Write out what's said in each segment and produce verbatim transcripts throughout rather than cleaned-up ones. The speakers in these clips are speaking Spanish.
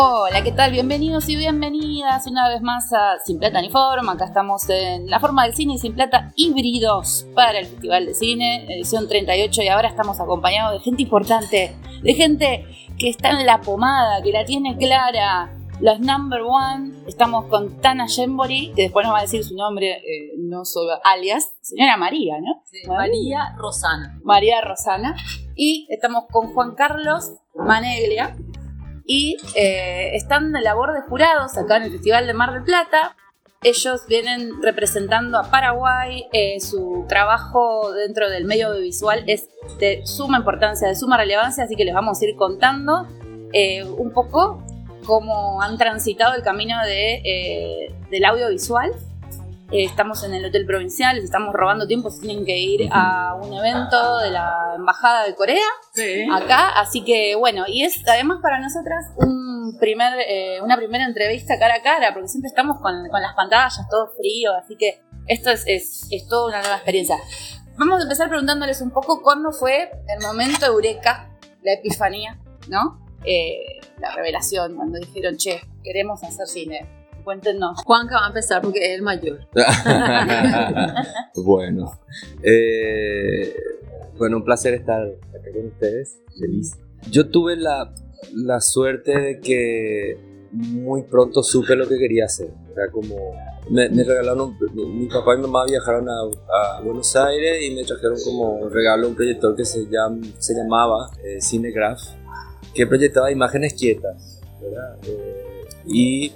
Hola, ¿qué tal? Bienvenidos y bienvenidas una vez más a Sin Plata ni Forma. Acá estamos en La Forma del Cine y Sin Plata híbridos para el Festival de Cine, edición treinta y ocho, y ahora estamos acompañados de gente importante, de gente que está en la pomada, que la tiene clara, los number one. Estamos con Tana Yembori, que después nos va a decir su nombre, eh, no solo alias, señora María, ¿no? Sí, María Rosana. María Rosana. Y estamos con Juan Carlos Maneglia. Y eh, están de labor de jurados acá en el Festival de Mar del Plata. Ellos vienen representando a Paraguay. Eh, su trabajo dentro del medio audiovisual es de suma importancia, de suma relevancia, así que les vamos a ir contando eh, un poco cómo han transitado el camino de, eh, del audiovisual. Eh, estamos en el Hotel Provincial, les estamos robando tiempo, si tienen que ir a un evento de la Embajada de Corea, sí, acá, así que bueno, y es además para nosotras un primer, eh, una primera entrevista cara a cara, porque siempre estamos con, con las pantallas, todo frío, así que esto es, es, es toda una nueva experiencia. Vamos a empezar preguntándoles un poco cuándo fue el momento eureka, la epifanía, ¿no? Eh, la revelación, cuando dijeron, che, queremos hacer cine. Cuéntenos. Juanca va a empezar porque es el mayor. Bueno, eh, bueno, un placer estar acá con ustedes, feliz. Yo tuve la, la suerte de que muy pronto supe lo que quería hacer. Era como, me, me regalaron, mi papá y mi mamá viajaron a, a Buenos Aires y me trajeron como regalo un proyector que se, llama, se llamaba eh, Cinegraph, que proyectaba imágenes quietas, ¿verdad? Eh, y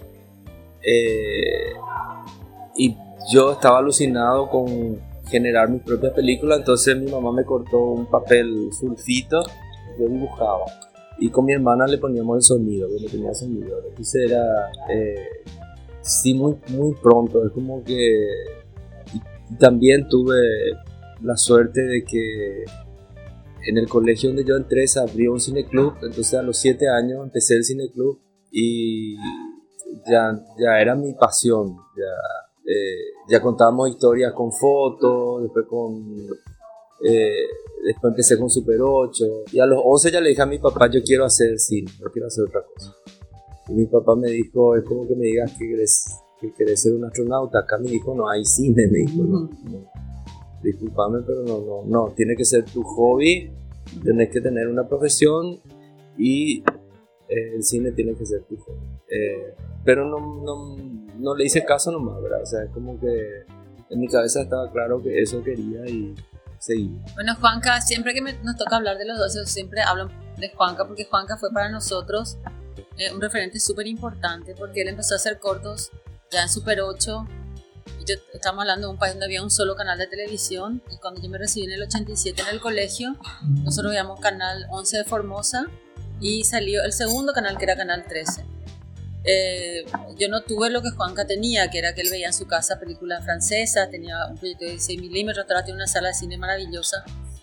Eh, y yo estaba alucinado con generar mis propias películas, entonces mi mamá me cortó un papel sulfito, yo dibujaba y con mi hermana le poníamos el sonido, yo le tenía sonido, entonces era eh, sí muy, muy pronto, es como que y también tuve la suerte de que en el colegio donde yo entré se abrió un cineclub, entonces a los siete años empecé el cineclub y Ya, ya era mi pasión, ya, eh, ya contábamos historias con fotos, después con eh, después empecé con Super ocho y a los once ya le dije a mi papá, yo quiero hacer cine, no quiero hacer otra cosa. Y mi papá me dijo, es como que me digas que querés, que querés ser un astronauta, acá me dijo, no hay cine, me dijo, no, no, discúlpame, pero no, no, no, tiene que ser tu hobby, tenés que tener una profesión y eh, el cine tiene que ser tu hobby. Eh, pero no, no, no le hice caso nomás, ¿verdad? O sea, es como que en mi cabeza estaba claro que eso quería y seguí. Bueno, Juanca, siempre que me, nos toca hablar de los dos, yo siempre hablo de Juanca, porque Juanca fue para nosotros eh, un referente súper importante, porque él empezó a hacer cortos ya en Super ocho, y yo, estamos hablando de un país donde había un solo canal de televisión, y cuando yo me recibí en el ochenta y siete en el colegio, nosotros veíamos Canal once de Formosa, y salió el segundo canal, que era Canal trece. Eh, yo no tuve lo que Juanca tenía, que era que él veía en su casa películas francesas, tenía un proyecto de dieciséis milímetros, ahora tiene una sala de cine maravillosa.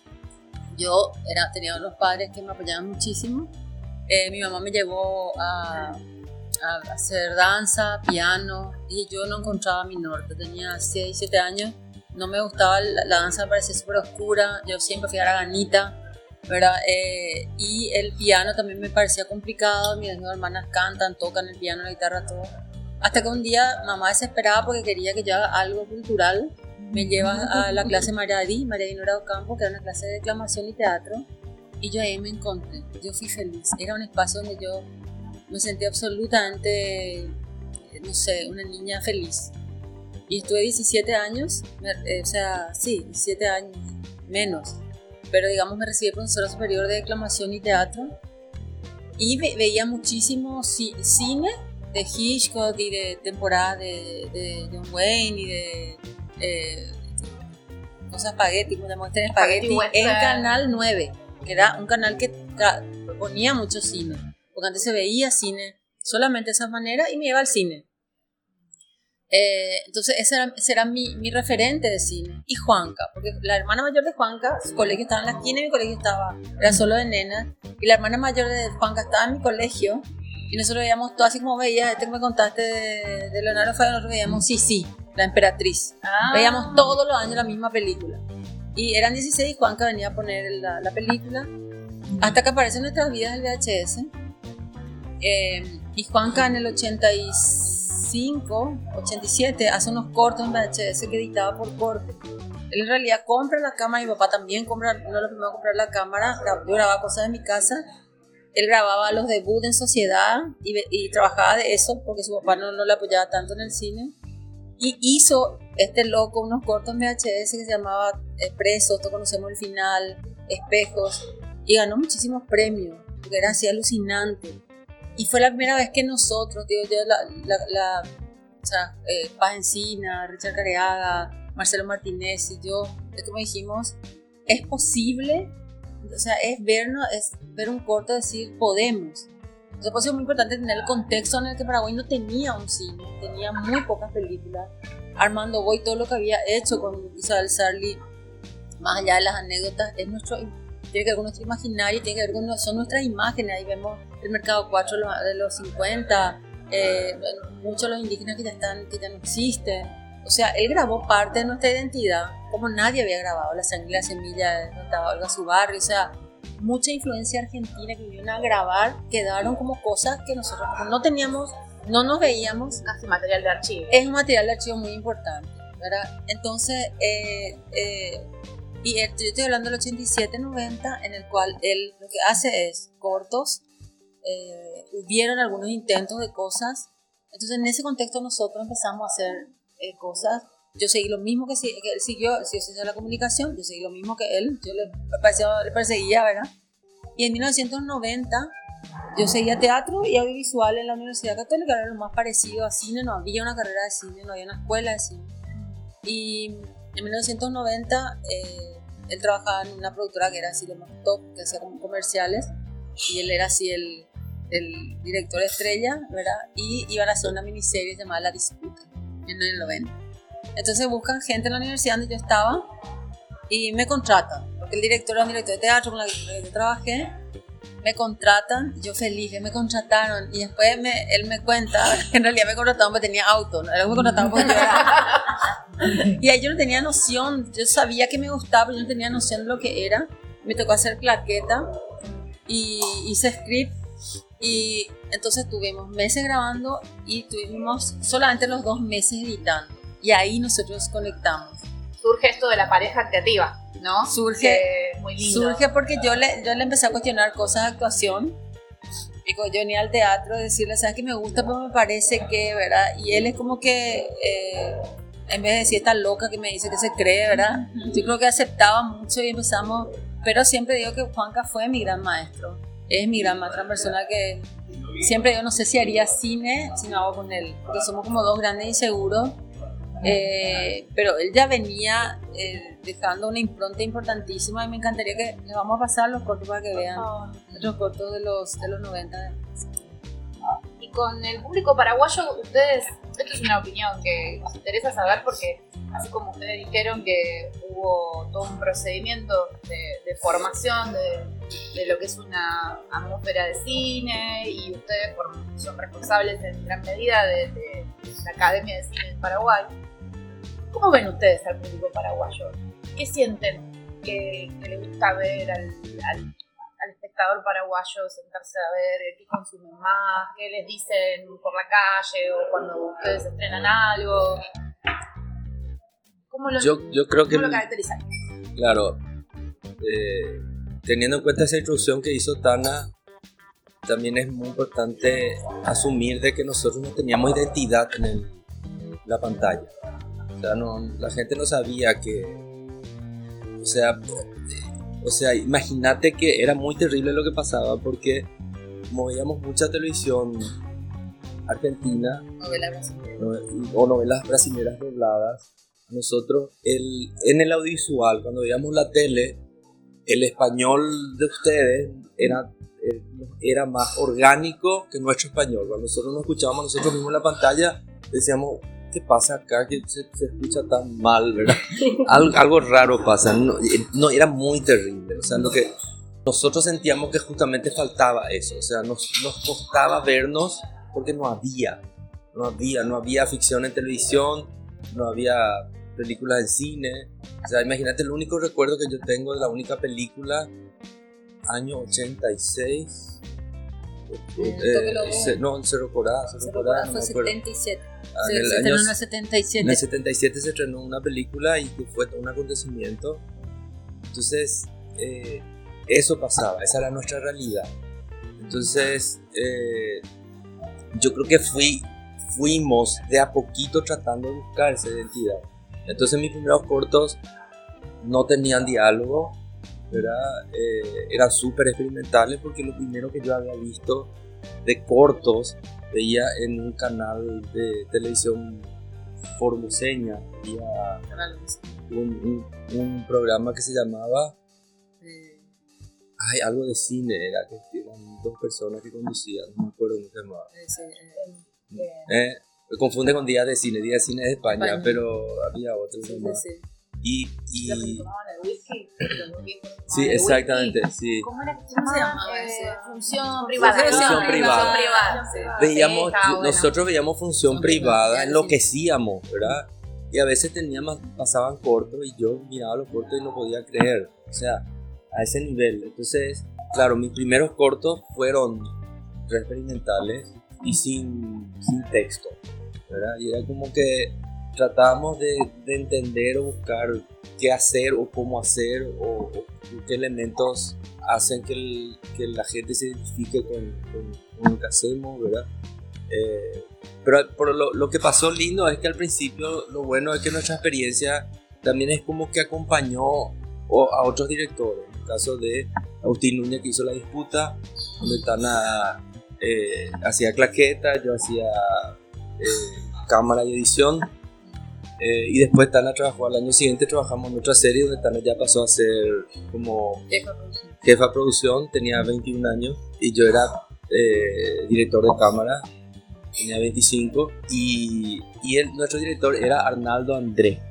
Yo era, tenía unos padres que me apoyaban muchísimo. Eh, mi mamá me llevó a, a hacer danza, piano, y yo no encontraba mi norte. Tenía seis, siete años, no me gustaba, la, la danza me parecía súper oscura, yo siempre fui haraganita, ¿verdad? Eh, y el piano también me parecía complicado, mis dos hermanas cantan, tocan el piano, la guitarra, todo. Hasta que un día mamá desesperada porque quería que yo haga algo cultural, me lleva a la clase Mariadi, Mariadi Nora Ocampo, que era una clase de declamación y teatro, y yo ahí me encontré, yo fui feliz, era un espacio donde yo me sentía absolutamente, no sé, una niña feliz. Y estuve diecisiete años, eh, o sea, sí, diecisiete años, menos. Pero digamos me recibí profesora superior de declamación y teatro y ve- veía muchísimo ci- cine de Hitchcock y de temporada de, de John Wayne y de eh, cosas espagueti, como llamamos en espagueti, en Canal nueve, que era un canal que tra- ponía mucho cine, porque antes se veía cine solamente de esa manera y me iba al cine. Eh, entonces ese era, ese era mi, mi referente de cine. Y Juanca, porque la hermana mayor de Juanca, su colegio estaba en la esquina y mi colegio estaba, era solo de nenas, y la hermana mayor de Juanca estaba en mi colegio y nosotros veíamos todo así como veías, este que me contaste de, de Leonardo Fabio, nosotros veíamos sí, sí, La Emperatriz. Ah. Veíamos todos los años la misma película y eran dieciséis y Juanca venía a poner la, la película hasta que aparece en nuestras vidas el V H S. Eh, Y Juanca en el ochenta y cinco, ochenta y siete hace unos cortos en V H S que editaba por corte. Él en realidad compra la cámara, mi papá también compra, no lo primero a comprar la cámara, yo grababa cosas en mi casa, él grababa los debuts en sociedad y, y trabajaba de eso porque su papá no, no le apoyaba tanto en el cine. Y hizo este loco unos cortos en V H S que se llamaba Presos, todos conocemos el final, Espejos, y ganó muchísimos premios, porque era así alucinante. Y fue la primera vez que nosotros, digo yo, la, la, la o sea, eh, Paz Encina, Richard Careaga, Marcelo Martínez y yo, es como dijimos, es posible, o sea, es vernos, es ver un corto y decir, podemos. O sea, pues es muy importante tener el contexto en el que Paraguay no tenía un cine, tenía muy pocas películas. Armando Boy, todo lo que había hecho con Isabel Sarli, más allá de las anécdotas, es nuestro, tiene que ver con nuestro imaginario, tiene que ver con son nuestras imágenes. Ahí vemos el Mercado cuatro de los cincuenta, eh, muchos de los indígenas que ya, están, que ya no existen. O sea, él grabó parte de nuestra identidad como nadie había grabado. La sangre y la semilla de Olga Zubarri, o sea, mucha influencia argentina que vinieron a grabar, quedaron como cosas que nosotros no teníamos, no nos veíamos. Casi material de archivo. Es un material de archivo muy importante, ¿verdad? Entonces, eh, eh, y él, yo estoy hablando del ochenta y siete noventa, en el cual él lo que hace es cortos, eh, hubieron algunos intentos de cosas, entonces en ese contexto nosotros empezamos a hacer eh, cosas. Yo seguí lo mismo que, que él siguió, él siguió haciendo la comunicación, yo seguí lo mismo que él, yo le, parecía, le perseguía, ¿verdad? Y en mil novecientos noventa yo seguía teatro y audiovisual en la Universidad Católica, era lo más parecido a cine, no había una carrera de cine, no había una escuela de cine. Y en mil novecientos noventa eh, él trabajaba en una productora que era así lo más top, que hacía como comerciales, y él era así el, el director estrella, ¿verdad? Y iban a hacer una miniserie llamada La Disputa en el noventa. Entonces buscan gente en la universidad donde yo estaba y me contratan, porque el director era un director de teatro con el que yo trabajé, me contratan, yo feliz, me contrataron, y después me, él me cuenta que en realidad me contrataron porque tenía auto, ¿no? Él me contrataron porque yo era... Y ahí yo no tenía noción, yo sabía que me gustaba, pero yo no tenía noción de lo que era. Me tocó hacer claqueta y hice script, y entonces tuvimos meses grabando y tuvimos solamente los dos meses editando. Y ahí nosotros conectamos. Surge esto de la pareja creativa, ¿no? Surge, que muy lindo. Surge porque yo le, yo le empecé a cuestionar cosas de actuación. Y cuando yo venía al teatro, decirle, ¿sabes qué me gusta? Pero me parece que, ¿verdad? Y él es como que, eh, en vez de decir esta loca que me dice que se cree, ¿verdad? Yo creo que aceptaba mucho y empezamos. Pero siempre digo que Juanca fue mi gran maestro. Es mi gran maestra, una persona que siempre yo no sé si haría cine si no hago con él. Porque somos como dos grandes inseguros. Eh, pero él ya venía eh, dejando una impronta importantísima, y me encantaría que les vamos a pasar los cortos para que vean oh. los cortos de los, de los noventa. Y con el público paraguayo, ustedes, esto es una opinión que nos interesa saber, porque así como ustedes dijeron que hubo todo un procedimiento de, de formación de, de lo que es una atmósfera de cine, y ustedes son responsables en gran medida de, de la Academia de Cine de Paraguay, ¿cómo ven ustedes al público paraguayo? ¿Qué sienten que, que le gusta ver al, al, al espectador paraguayo, sentarse a ver qué consumen más, qué les dicen por la calle o cuando ustedes estrenan algo? ¿Cómo lo, yo, yo creo ¿cómo que lo caracterizan? Claro, eh, teniendo en cuenta esa introducción que hizo Tana, también es muy importante asumir de que nosotros no teníamos identidad en el, la pantalla. O sea, no, la gente no sabía que... O sea, o sea, imagínate que era muy terrible lo que pasaba, porque como veíamos mucha televisión argentina novela brasileña. o novelas brasileñas dobladas, nosotros el, en el audiovisual, cuando veíamos la tele, el español de ustedes era, era más orgánico que nuestro español. Cuando nosotros nos escuchábamos nosotros mismos en la pantalla, decíamos, ¿qué pasa acá? Que se, se escucha tan mal, ¿verdad? Algo, algo raro pasa. No, no, era muy terrible. O sea, lo que nosotros sentíamos que justamente faltaba eso. O sea, nos, nos costaba vernos porque no había. No había, no había ficción en televisión, no había películas en cine. O sea, imagínate, el único recuerdo que yo tengo de la única película, año ochenta y seis, Eh, Toque Lobo. ce- no, en Cerro Corá, Cerro Cerro Corá, Corá no fue me acuerdo. setenta y siete. Ah, Se, en el se año- estrenó en el setenta y siete. En el setenta y siete se estrenó una película y que fue todo un acontecimiento. Entonces, eh, eso pasaba, esa era nuestra realidad. Entonces, eh, yo creo que fui, fuimos de a poquito tratando de buscar esa identidad. Entonces, mis primeros cortos no tenían diálogo, ¿verdad? Eh, eran súper experimentales porque lo primero que yo había visto de cortos veía en un canal de televisión formoseña, había un, un, un programa que se llamaba Eh, ay, algo de cine, era que eran dos personas que conducían, no me acuerdo cómo se llamaba. ese, eh, Eh, me confunde con Día de Cine, Día de Cine de España, España. pero había otro que se sí, llamaba. sí. Y, Lo que y tomaban el whisky. los viejos tomaban sí, el exactamente, whisky. sí. ¿Cómo era que se ¿Cómo se llamaba? llamaba Eh, ese? Función privada. Función privada. privada, sí. Veíamos, Sí, estaba bueno. nosotros veíamos función Función privada, privada, enloquecíamos, ¿verdad? Y a veces teníamos, pasaban cortos y yo miraba los cortos y no podía creer, o sea, a ese nivel. Entonces, claro, mis primeros cortos fueron re experimentales y sin, sin texto, ¿verdad? Y era como que tratábamos de, de entender o buscar qué hacer o cómo hacer o, o qué elementos hacen que, el, que la gente se identifique con, con, con lo que hacemos, ¿verdad? Eh, pero por lo, lo que pasó lindo es que al principio lo bueno es que nuestra experiencia también es como que acompañó o, a otros directores. En el caso de Agustín Núñez, que hizo La Disputa, donde Tana eh, hacía claqueta, yo hacía eh, cámara y edición. Eh, y después Tana trabajó al año siguiente, trabajamos en otra serie donde Tana ya pasó a ser como Jefa producción. jefa de producción, tenía veintiún años y yo era eh, director de cámara, tenía veinticinco y, y él, nuestro director era Arnaldo André.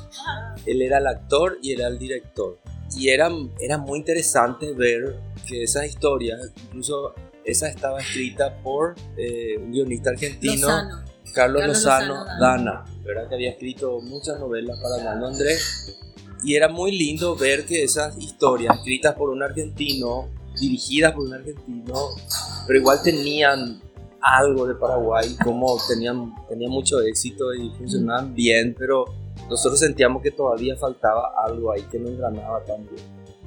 Él era el actor y era el director. Y era, era muy interesante ver que esas historias, incluso esa estaba escrita por eh, un guionista argentino, Lozano. Carlos, Carlos Lozano, Lozano Dana, ¿verdad? Que había escrito muchas novelas para Arnaldo André. Y era muy lindo ver que esas historias escritas por un argentino, dirigidas por un argentino, pero igual tenían algo de Paraguay, como tenían, tenían mucho éxito y funcionaban bien, pero nosotros sentíamos que todavía faltaba algo ahí que no engranaba tan bien.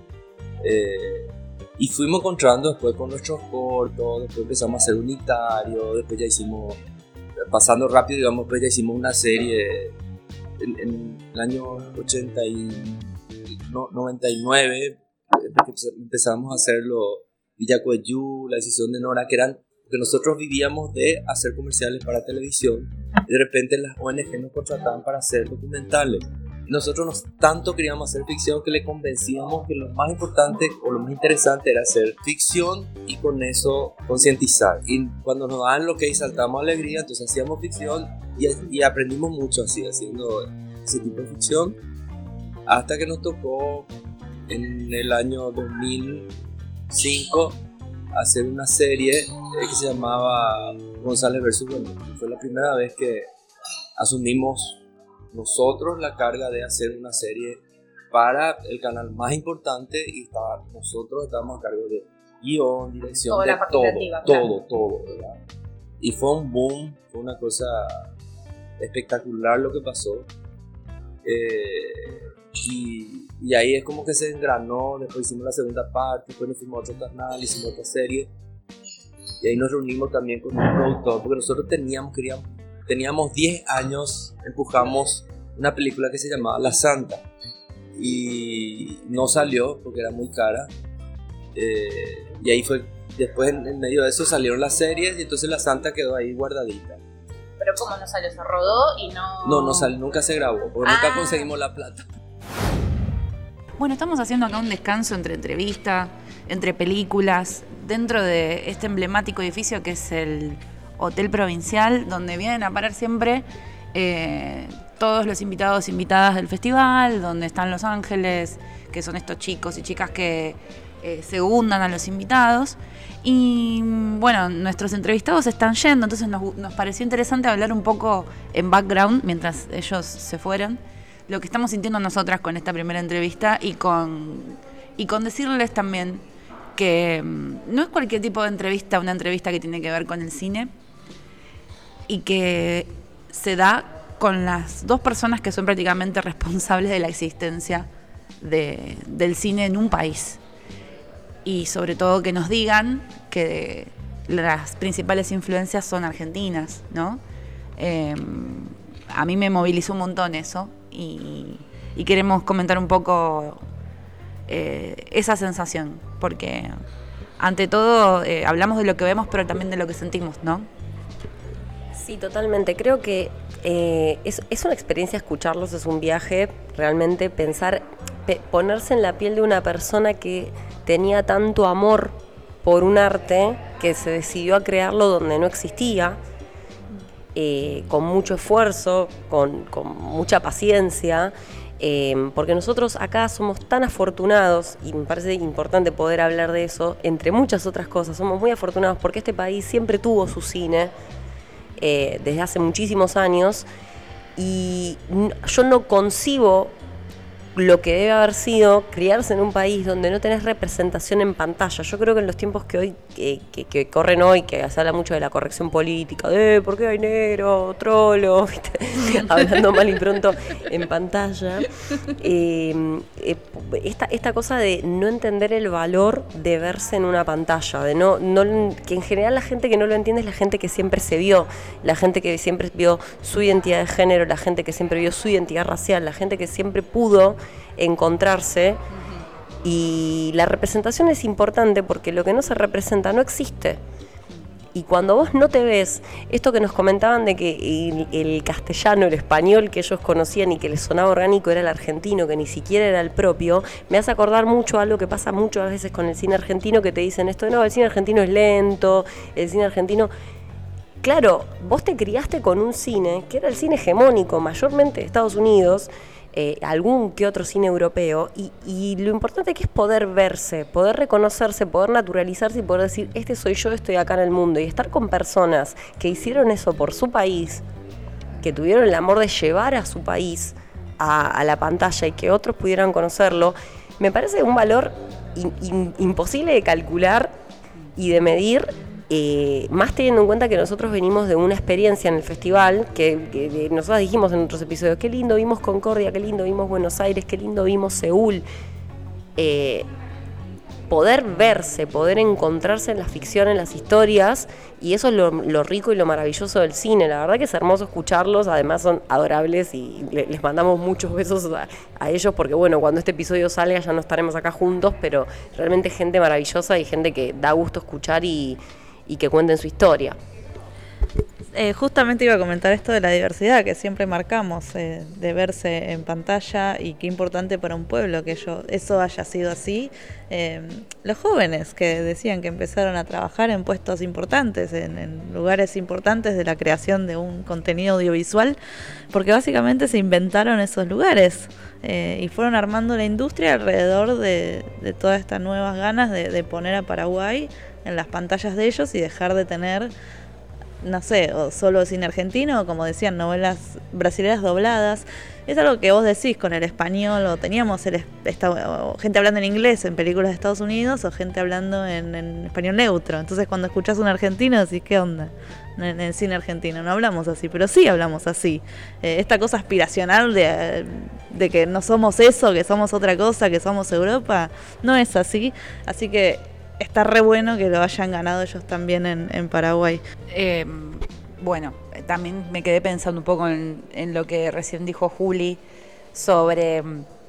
Eh, y fuimos encontrando después con nuestros cortos, después empezamos a hacer unitario, después ya hicimos, pasando rápido, digamos, después ya hicimos una serie en, en el año ochenta y noventa y nueve, empezamos a hacerlo Villa Coyú, La Decisión de Nora, que eran porque nosotros vivíamos de hacer comerciales para televisión y de repente las O N G nos contrataban para hacer documentales. Y nosotros nos tanto queríamos hacer ficción que le convencíamos que lo más importante o lo más interesante era hacer ficción y con eso concientizar. Y cuando nos daban lo que saltábamos alegría, entonces hacíamos ficción y, y aprendimos mucho así, haciendo ese tipo de ficción, hasta que nos tocó en el año dos mil cinco hacer una serie eh, que se llamaba González versus Bueno. Fue la primera vez que asumimos nosotros la carga de hacer una serie para el canal más importante y estaba, nosotros estábamos a cargo de guión, dirección, Toda de la parte todo, creativa, todo, todo, ¿verdad? Y fue un boom, fue una cosa espectacular lo que pasó. Eh, y, y ahí es como que se engranó, después hicimos la segunda parte, después nos fuimos a otro canal, hicimos otra serie y ahí nos reunimos también con un productor porque nosotros teníamos, queríamos, teníamos diez años, empujamos una película que se llamaba La Santa y no salió porque era muy cara, eh, y ahí fue, después en, en medio de eso salieron las series y entonces La Santa quedó ahí guardadita. Pero como no salió, se rodó y no... No, no salió, nunca se grabó porque Ah. nunca conseguimos la plata. Bueno, estamos haciendo acá un descanso entre entrevistas, entre películas, dentro de este emblemático edificio que es el Hotel Provincial, donde vienen a parar siempre eh, todos los invitados e invitadas del festival, donde están Los Ángeles, que son estos chicos y chicas que eh, segundan a los invitados. Y bueno, nuestros entrevistados están yendo, entonces nos, nos pareció interesante hablar un poco en background mientras ellos se fueron, lo que estamos sintiendo nosotras con esta primera entrevista y con, y con decirles también que no es cualquier tipo de entrevista, una entrevista que tiene que ver con el cine y que se da con las dos personas que son prácticamente responsables de la existencia de, del cine en un país. Y sobre todo que nos digan que las principales influencias son argentinas, ¿no? Eh, a mí me movilizó un montón eso y, y queremos comentar un poco eh, esa sensación, porque ante todo eh, hablamos de lo que vemos, pero también de lo que sentimos, ¿no? Sí, totalmente. Creo que eh, es, es una experiencia escucharlos, es un viaje, realmente pensar, pe- ponerse en la piel de una persona que tenía tanto amor por un arte que se decidió a crearlo donde no existía, eh, con mucho esfuerzo, con, con mucha paciencia, eh, porque nosotros acá somos tan afortunados, y me parece importante poder hablar de eso, entre muchas otras cosas, somos muy afortunados porque este país siempre tuvo su cine, eh, desde hace muchísimos años, y n- yo no concibo lo que debe haber sido criarse en un país donde no tenés representación en pantalla. Yo creo que en los tiempos que hoy que, que, que corren hoy, que se habla mucho de la corrección política, de ¿por qué hay negro, trolo? ¿Viste? Hablando mal y pronto en pantalla, eh, eh, esta, esta cosa de no entender el valor de verse en una pantalla, de no, no que en general la gente que no lo entiende es la gente que siempre se vio, la gente que siempre vio su identidad de género, la gente que siempre vio su identidad racial, la gente que siempre pudo encontrarse. Uh-huh. Y la representación es importante porque lo que no se representa no existe. Y cuando vos no te ves, esto que nos comentaban de que el, el castellano, el español que ellos conocían y que les sonaba orgánico era el argentino, que ni siquiera era el propio, me hace acordar mucho a algo que pasa muchas veces con el cine argentino, que te dicen esto, no, el cine argentino es lento, el cine argentino... Claro, vos te criaste con un cine que era el cine hegemónico, mayormente de Estados Unidos, eh, algún que otro cine europeo, y, y lo importante que es poder verse, poder reconocerse, poder naturalizarse y poder decir, este soy yo, estoy acá en el mundo, y estar con personas que hicieron eso por su país, que tuvieron el amor de llevar a su país a, a la pantalla y que otros pudieran conocerlo, me parece un valor in, in, imposible de calcular y de medir. Eh, más teniendo en cuenta que nosotros venimos de una experiencia en el festival que, que, que nosotros dijimos en otros episodios, qué lindo vimos Concordia, qué lindo vimos Buenos Aires, qué lindo vimos Seúl. Eh, poder verse, poder encontrarse en la ficción, en las historias, y eso es lo, lo rico y lo maravilloso del cine. La verdad que es hermoso escucharlos, además son adorables y le, les mandamos muchos besos a, a ellos porque bueno, cuando este episodio salga ya no estaremos acá juntos, pero realmente gente maravillosa y gente que da gusto escuchar y y que cuenten su historia. Eh, justamente iba a comentar esto de la diversidad que siempre marcamos, eh, de verse en pantalla, y qué importante para un pueblo que yo, eso haya sido así. Eh, los jóvenes que decían que empezaron a trabajar en puestos importantes, en, en lugares importantes de la creación de un contenido audiovisual, porque básicamente se inventaron esos lugares eh, y fueron armando la industria alrededor de, de todas estas nuevas ganas de, de poner a Paraguay en las pantallas de ellos y dejar de tener, no sé, o solo cine argentino, o como decían, novelas brasileñas dobladas. Es algo que vos decís con el español, o teníamos el, esta, o gente hablando en inglés en películas de Estados Unidos, o gente hablando en, en español neutro. Entonces cuando escuchás un argentino decís, ¿qué onda? En el cine argentino no hablamos así, pero sí hablamos así. Eh, esta cosa aspiracional de, de que no somos eso, que somos otra cosa, que somos Europa, no es así. Así que está re bueno que lo hayan ganado ellos también en, en Paraguay. Eh, bueno, también me quedé pensando un poco en, en lo que recién dijo Juli sobre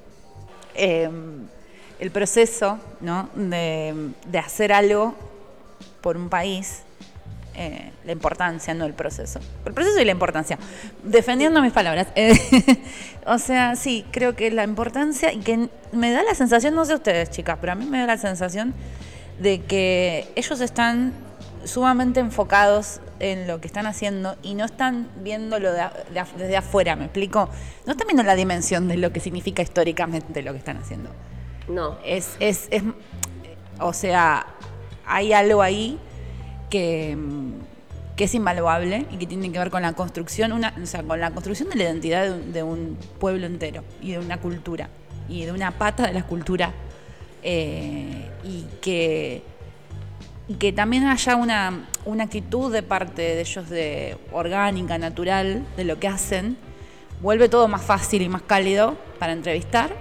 eh, el proceso, ¿no? de, de hacer algo por un país, eh, la importancia, no el proceso. El proceso y la importancia. Defendiendo mis palabras. Eh, o sea, sí, creo que la importancia, y que me da la sensación, no sé ustedes chicas, pero a mí me da la sensación de que ellos están sumamente enfocados en lo que están haciendo y no están viéndolo de, de, desde afuera, ¿me explico? No están viendo la dimensión de lo que significa históricamente lo que están haciendo. No. Es, es, es, o sea, hay algo ahí que, que es invaluable y que tiene que ver con la construcción, una, o sea, con la construcción de la identidad de un, de un pueblo entero y de una cultura y de una pata de la cultura eh, y que, y que también haya una, una actitud de parte de ellos de orgánica, natural, de lo que hacen, vuelve todo más fácil y más cálido para entrevistar.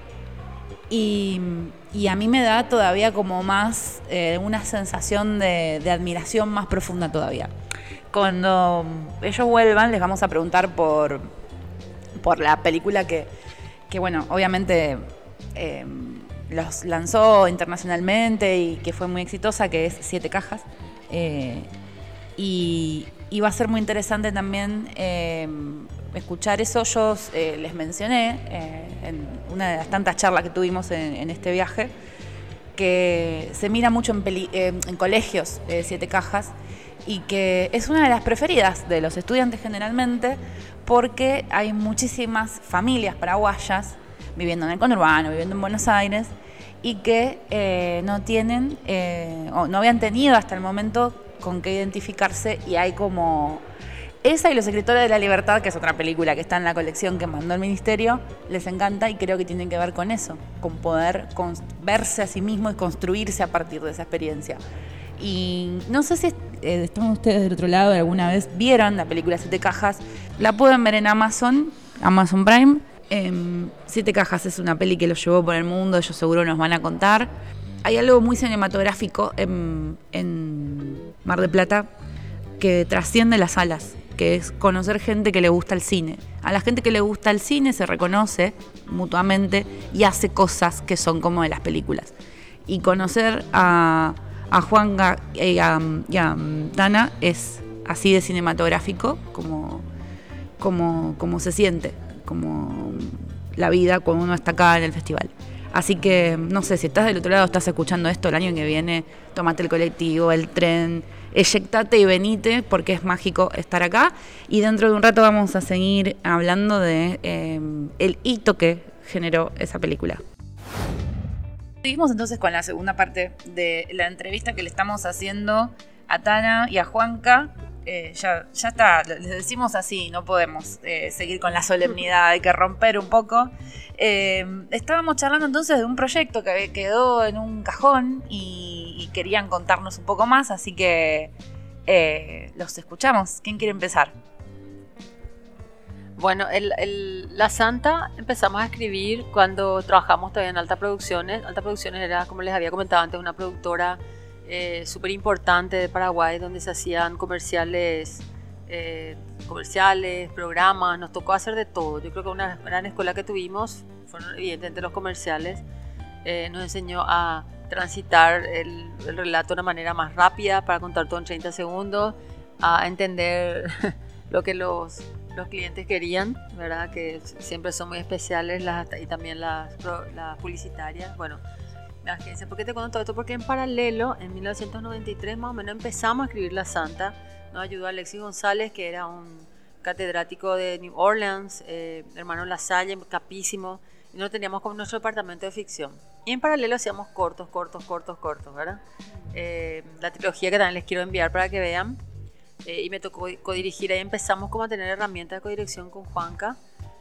Y, y a mí me da todavía como más eh, una sensación de, de admiración más profunda todavía. Cuando ellos vuelvan les vamos a preguntar por, por la película que, que bueno, obviamente eh, los lanzó internacionalmente y que fue muy exitosa, que es Siete Cajas. Eh, y, y va a ser muy interesante también eh, escuchar eso. Yo eh, les mencioné eh, en una de las tantas charlas que tuvimos en, en este viaje, que se mira mucho en, peli, eh, en colegios eh, Siete Cajas, y que es una de las preferidas de los estudiantes generalmente, porque hay muchísimas familias paraguayas viviendo en el conurbano, viviendo en Buenos Aires, y que eh, no tienen eh, o no habían tenido hasta el momento con qué identificarse, y hay como esa y Los Escritores de la Libertad, que es otra película que está en la colección que mandó el Ministerio, les encanta, y creo que tienen que ver con eso, con poder verse a sí mismo y construirse a partir de esa experiencia. Y no sé si eh, están ustedes del otro lado, alguna vez vieron la película Siete Cajas. La pueden ver en Amazon, Amazon Prime. Eh, Siete Cajas es una peli que los llevó por el mundo, ellos seguro nos van a contar. Hay algo muy cinematográfico en, en Mar del Plata que trasciende las salas, que es conocer gente que le gusta el cine. A la gente que le gusta el cine se reconoce mutuamente y hace cosas que son como de las películas. Y conocer a, a Juanca y a, y a Tana es así de cinematográfico como, como, como se siente, como la vida cuando uno está acá en el festival. Así que, no sé, si estás del otro lado, estás escuchando esto el año que viene, tómate el colectivo, el tren, eyectate y venite, porque es mágico estar acá. Y dentro de un rato vamos a seguir hablando de eh, el hito que generó esa película. Seguimos entonces con la segunda parte de la entrevista que le estamos haciendo a Tana y a Juanca. Eh, ya, ya está, les decimos así, no podemos eh, seguir con la solemnidad, hay que romper un poco. Eh, estábamos charlando entonces de un proyecto que quedó en un cajón y, y querían contarnos un poco más, así que eh, los escuchamos. ¿Quién quiere empezar? Bueno, el, el, La Santa empezamos a escribir cuando trabajamos todavía en Alta Producciones. Alta Producciones era, como les había comentado antes, una productora Eh, súper importante de Paraguay, donde se hacían comerciales, eh, comerciales, programas, nos tocó hacer de todo. Yo creo que una gran escuela que tuvimos fueron evidentemente los comerciales. Eh, nos enseñó a transitar el, el relato de una manera más rápida para contar todo en treinta segundos, a entender lo que los, los clientes querían, ¿verdad? Que siempre son muy especiales, las, y también las, las publicitarias. Bueno, agencia. ¿Por qué te cuento todo esto? Porque en paralelo, en mil novecientos noventa y tres más o menos, empezamos a escribir La Santa. Nos ayudó Alexis González, que era un catedrático de New Orleans, eh, hermano Lasalle, capísimo, y nosotros teníamos como nuestro departamento de ficción. Y en paralelo hacíamos cortos, cortos, cortos, cortos, ¿verdad? Eh, la trilogía que también les quiero enviar para que vean. Eh, y me tocó codirigir. Ahí empezamos como a tener herramientas de codirección con Juanca.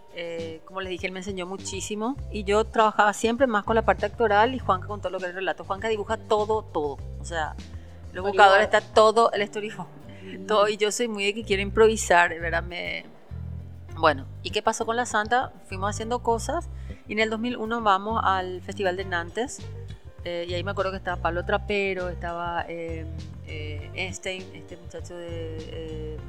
Eh, como les dije, él me enseñó muchísimo y yo trabajaba siempre más con la parte actoral y Juanca con todo lo que es el relato. Juanca dibuja todo, todo, o sea, el buscador está todo, el storyboard, mm. todo, y yo soy muy de que quiero improvisar, ¿verdad? Me... Bueno, ¿y qué pasó con La Santa? Fuimos haciendo cosas y en el dos mil uno vamos al Festival de Nantes, eh, y ahí me acuerdo que estaba Pablo Trapero, estaba eh, eh, Einstein, este muchacho de, eh,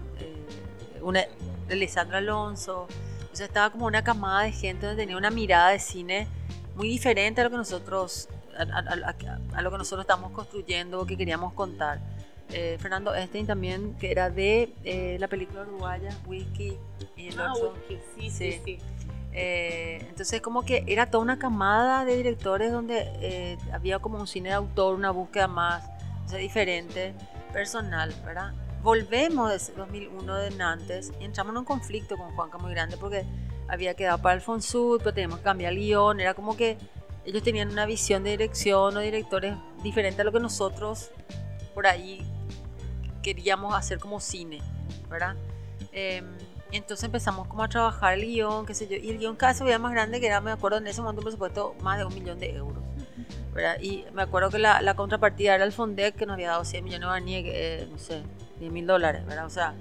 eh, una, de Lisandro Alonso. O sea, estaba como una camada de gente donde tenía una mirada de cine muy diferente a lo que nosotros, a, a, a, a lo que nosotros estamos construyendo o que queríamos contar. Eh, Fernando Einstein también, que era de eh, la película uruguaya Whisky y el ah, Oxxo. Whisky, sí, sí, sí, sí. Eh, entonces como que era toda una camada de directores donde eh, había como un cine de autor, una búsqueda más, o sea, diferente, personal, ¿verdad? Volvemos de dos mil uno de Nantes y entramos en un conflicto con Juanca muy grande porque había quedado para el Fonsud, pero teníamos que cambiar el guión. Era como que ellos tenían una visión de dirección o directores diferente a lo que nosotros por ahí queríamos hacer como cine, ¿verdad? Eh, entonces empezamos como a trabajar el guión, qué sé yo, y el guión cada vez se veía más grande, que era, me acuerdo en ese momento un presupuesto más de un millón de euros. ¿verdad? Y me acuerdo que la, la contrapartida era el Fondec, que nos había dado cien millones de guaraníes, eh, no sé, diez mil dólares, ¿verdad? O sea,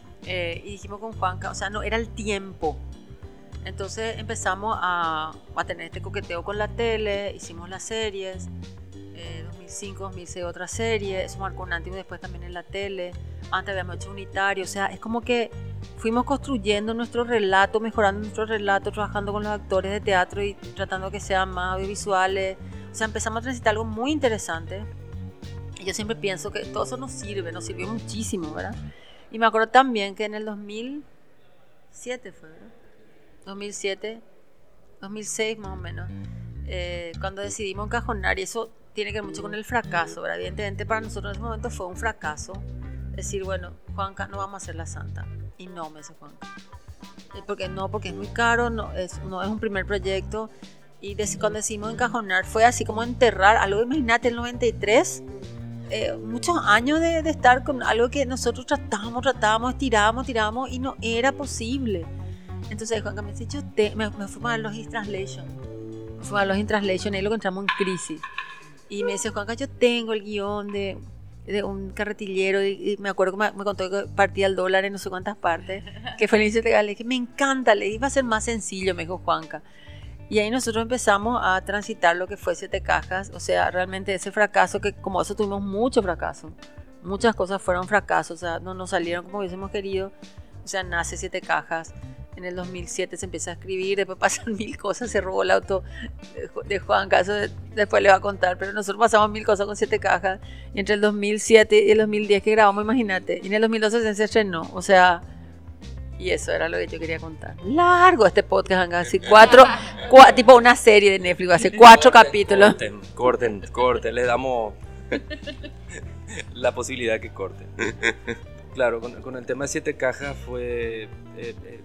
eh, y dijimos con Juanca, o sea, no, era el tiempo. Entonces empezamos a, a tener este coqueteo con la tele, hicimos las series, eh, dos mil cinco, dos mil seis otra serie, eso marcó un antes y después también en la tele, antes habíamos hecho Unitario, o sea, es como que fuimos construyendo nuestro relato, mejorando nuestro relato, trabajando con los actores de teatro y tratando que sean más audiovisuales, o sea, empezamos a transitar algo muy interesante y yo siempre pienso que todo eso nos sirve, nos sirvió muchísimo, ¿verdad? Y me acuerdo también que en el dos mil siete fue, ¿verdad? dos mil siete, dos mil seis más o menos, eh, cuando decidimos encajonar, y eso tiene que ver mucho con el fracaso, ¿verdad? Evidentemente para nosotros en ese momento fue un fracaso decir, bueno, Juanca, no vamos a hacer la santa, y no me dice Juanca, porque no, porque es muy caro, no es, no es un primer proyecto, y des, cuando decidimos encajonar fue así como enterrar algo, imagínate el noventa y tres, eh, muchos años de, de estar con algo que nosotros tratábamos, tratábamos, tirábamos, tirábamos, y no era posible. Entonces Juanca me dice, yo te, me, me fui a Lost in Translation, me fui a Lost in Translation, ahí lo encontramos en crisis, y me dice, Juanca, yo tengo el guión de, de un carretillero, y, y me acuerdo que me, me contó que partía el dólar en no sé cuántas partes, que Felicio te le dije, me encanta, le iba a ser más sencillo, me dijo Juanca, y ahí nosotros empezamos a transitar lo que fue Siete Cajas, o sea, realmente ese fracaso, que como eso tuvimos mucho fracaso, muchas cosas fueron fracasos, o sea, no nos salieron como hubiésemos querido, o sea, nace Siete Cajas. En el dos mil siete se empieza a escribir, después pasan mil cosas, se robó el auto de Juanca, eso después le va a contar, pero nosotros pasamos mil cosas con Siete Cajas, y entre el dos mil siete y el dos mil diez que grabamos, imagínate, y en el dos mil doce se estrenó, o sea, y eso era lo que yo quería contar. Largo este podcast, así cuatro, cuatro tipo una serie de Netflix, hace cuatro corten, capítulos. Corten, corten, corten, le damos la posibilidad que corten. Claro, con, con el tema de Siete Cajas fue... Eh, eh,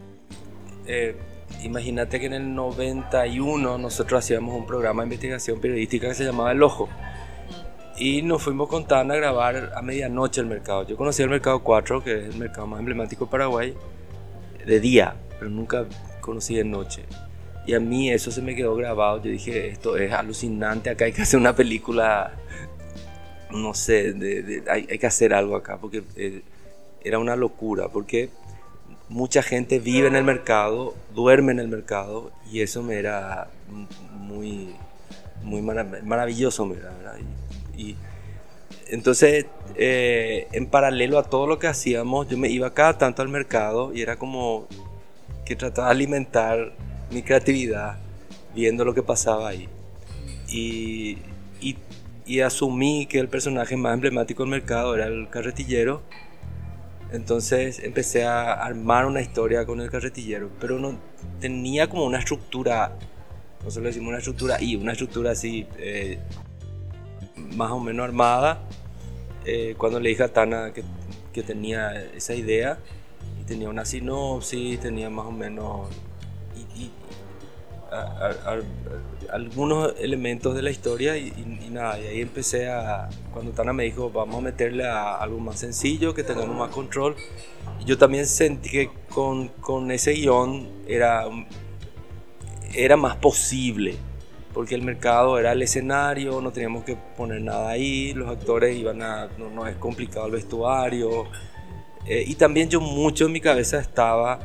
Eh, imagínate que en el noventa y uno nosotros hacíamos un programa de investigación periodística que se llamaba El Ojo, y nos fuimos con Tana a grabar a medianoche el mercado. Yo conocí el Mercado cuatro, que es el mercado más emblemático de Paraguay, de día, pero nunca conocí de noche, y a mí eso se me quedó grabado. Yo dije, esto es alucinante, acá hay que hacer una película, no sé, de, de, hay, hay que hacer algo acá, porque eh, era una locura, porque mucha gente vive en el mercado, duerme en el mercado, y eso me era muy, muy marav- maravilloso, ¿verdad? Y, y entonces, eh, en paralelo a todo lo que hacíamos, yo me iba cada tanto al mercado y era como que trataba de alimentar mi creatividad viendo lo que pasaba ahí. Y, y, y asumí que el personaje más emblemático del mercado era el carretillero. Entonces empecé a armar una historia con el carretillero, pero no tenía como una estructura, nosotros le decimos una estructura y una estructura así, eh, más o menos armada. Eh, cuando le dije a Tana que, que tenía esa idea, y tenía una sinopsis, tenía más o menos y, y, a, a, a, algunos elementos de la historia, y, y, y nada, y ahí empecé a, cuando Tana me dijo, vamos a meterle a algo más sencillo, que tengamos más control, y yo también sentí que con, con ese guión era, era más posible, porque el mercado era el escenario, no teníamos que poner nada ahí, los actores iban a, no, no es complicado el vestuario, eh, y también yo mucho en mi cabeza estaba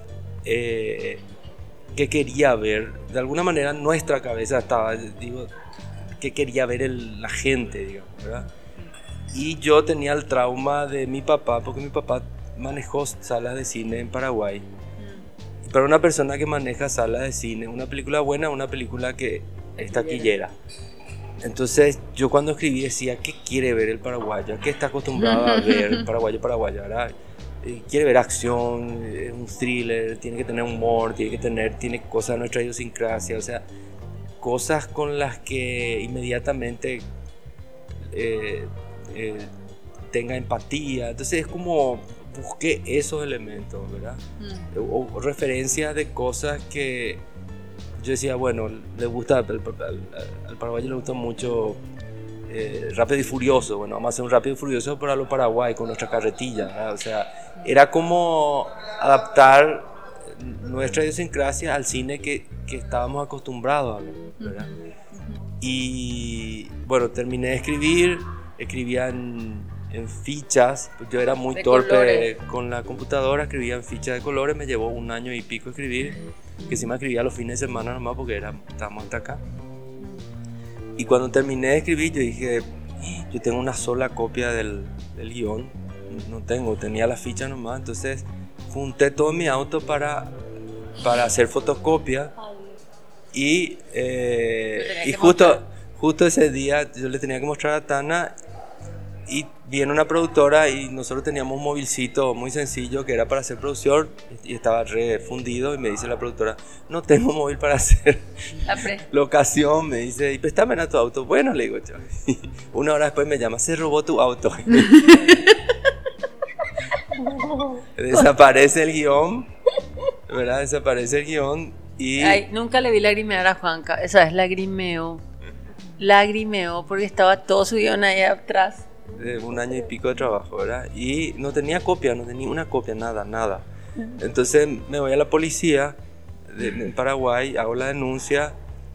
eh, que quería ver, de alguna manera nuestra cabeza estaba, digo, que quería ver el, la gente, digamos, ¿verdad? Y yo tenía el trauma de mi papá, porque mi papá manejó salas de cine en Paraguay. Para una persona que maneja salas de cine, una película buena, una película que es taquillera. Entonces yo cuando escribí decía, ¿qué quiere ver el paraguayo? ¿Qué está acostumbrado a ver el paraguayo paraguayo? ¿Verdad? Quiere ver acción, es un thriller, tiene que tener humor, tiene que tener, tiene cosas de nuestra idiosincrasia, o sea, cosas con las que inmediatamente eh, eh, tenga empatía. Entonces es como busqué esos elementos, ¿verdad? Mm. O, o referencias de cosas que yo decía, bueno, le gusta, al, al, al paraguayo le gusta mucho eh, Rápido y Furioso. Bueno, vamos a hacer un Rápido y Furioso para los Paraguay con nuestra carretilla, ¿verdad? O sea, era como adaptar nuestra idiosincrasia al cine que, que estábamos acostumbrados a ver, ¿verdad? Y bueno, terminé de escribir, escribía en, en fichas, yo era muy De torpe colores. con la computadora, escribía en fichas de colores, me llevó un año y pico escribir, que encima escribía los fines de semana nomás porque era, estábamos hasta acá. Y cuando terminé de escribir yo dije, yo tengo una sola copia del, del guión, no tengo, tenía la ficha nomás, entonces junté todo mi auto para, para hacer fotocopia. Y, eh, y justo, justo ese día yo le tenía que mostrar a Tana y viene una productora y nosotros teníamos un movilcito muy sencillo que era para hacer producción y estaba refundido y me dice la productora, no tengo móvil para hacer locación, me dice, y préstame a tu auto. Bueno, le digo yo. Una hora después me llama, se robó tu auto. Desaparece el guión, ¿verdad? Desaparece el guión. Y Ay, nunca le vi lagrimear a Juanca. Esa vez lagrimeó. Lagrimeó porque estaba todo su guión ahí atrás. de un año y pico de trabajo, ¿verdad? Y no tenía copia, no tenía una copia, nada, nada. Entonces me voy a la policía de, de Paraguay, hago la denuncia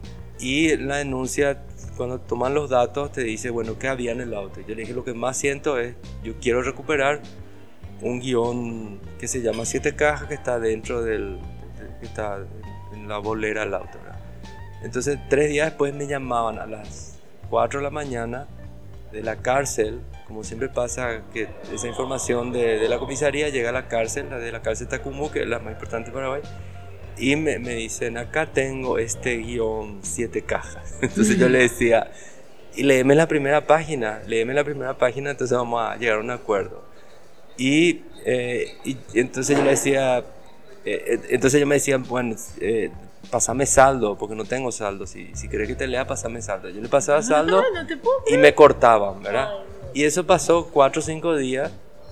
y la denuncia, cuando toman los datos, te dice, bueno, ¿qué había en el auto? Yo le dije, lo que más siento es, yo quiero recuperar un guión que se llama Siete Cajas, que está dentro del, que está en la bolera del auto, ¿verdad? Entonces tres días después me llamaban a las cuatro de la mañana de la cárcel, como siempre pasa, que esa información de, de la comisaría llega a la cárcel, la de la cárcel Tacumu, que es la más importante de Paraguay, y me, me dicen, acá tengo este guión Siete Cajas. Entonces yo le decía, y léeme la primera página, léeme la primera página, entonces vamos a llegar a un acuerdo. Y, eh, y entonces yo le decía, eh, entonces yo me decía, bueno, eh, pásame saldo, porque no tengo saldo, si, si querés que te lea, pásame saldo. Yo le pasaba saldo no te y me cortaban, ¿verdad? Y eso pasó cuatro o cinco días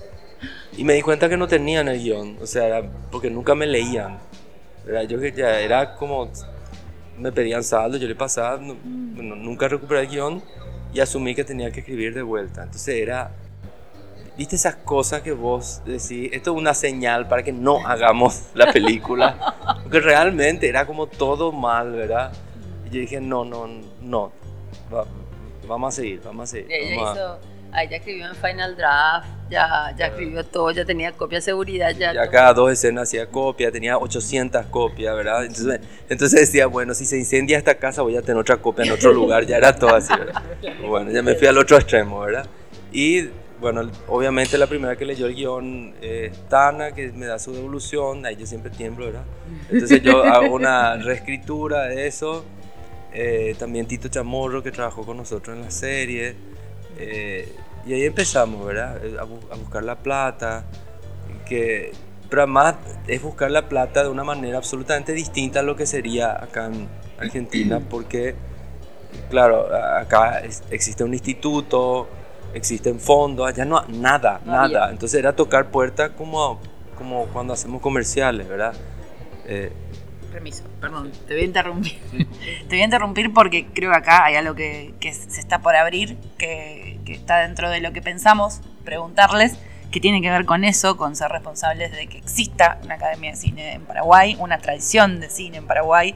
y me di cuenta que no tenían el guión, o sea, era porque nunca me leían, ¿verdad? Yo que ya era como, me pedían saldo, yo le pasaba, no, bueno, nunca recuperé el guión y asumí que tenía que escribir de vuelta. Entonces era, ¿viste esas cosas que vos decís? Esto es una señal para que no hagamos la película, porque realmente era como todo mal, ¿verdad? Y yo dije, no, no, no, va, vamos a seguir, vamos a seguir. Y ella vamos a... hizo, ahí ya escribió en Final Draft, ya, ya escribió todo, ya tenía copia de seguridad, ya, Ya cada dos escenas hacía copia, tenía ochocientas copias, ¿verdad? Entonces, entonces decía, bueno, si se incendia esta casa voy a tener otra copia en otro lugar, ya era todo así, ¿verdad? Bueno, ya me fui al otro extremo, ¿verdad? Y bueno, obviamente la primera que leyó el guión es Tana, que me da su devolución, ahí yo siempre tiemblo, ¿verdad? Entonces yo hago una reescritura de eso, eh, también Tito Chamorro, que trabajó con nosotros en la serie, eh, y ahí empezamos, ¿verdad? A, bu- a buscar la plata, que, pero además es buscar la plata de una manera absolutamente distinta a lo que sería acá en Argentina, porque, claro, acá es- existe un instituto, existen fondos, allá no, nada, No nada. había. Entonces era tocar puertas como, como cuando hacemos comerciales, ¿verdad? Eh, Permiso, perdón, te voy a interrumpir. Te voy a interrumpir porque creo que acá hay algo que, que se está por abrir, que, que está dentro de lo que pensamos, preguntarles, que tiene que ver con eso, con ser responsables de que exista una academia de cine en Paraguay, una tradición de cine en Paraguay.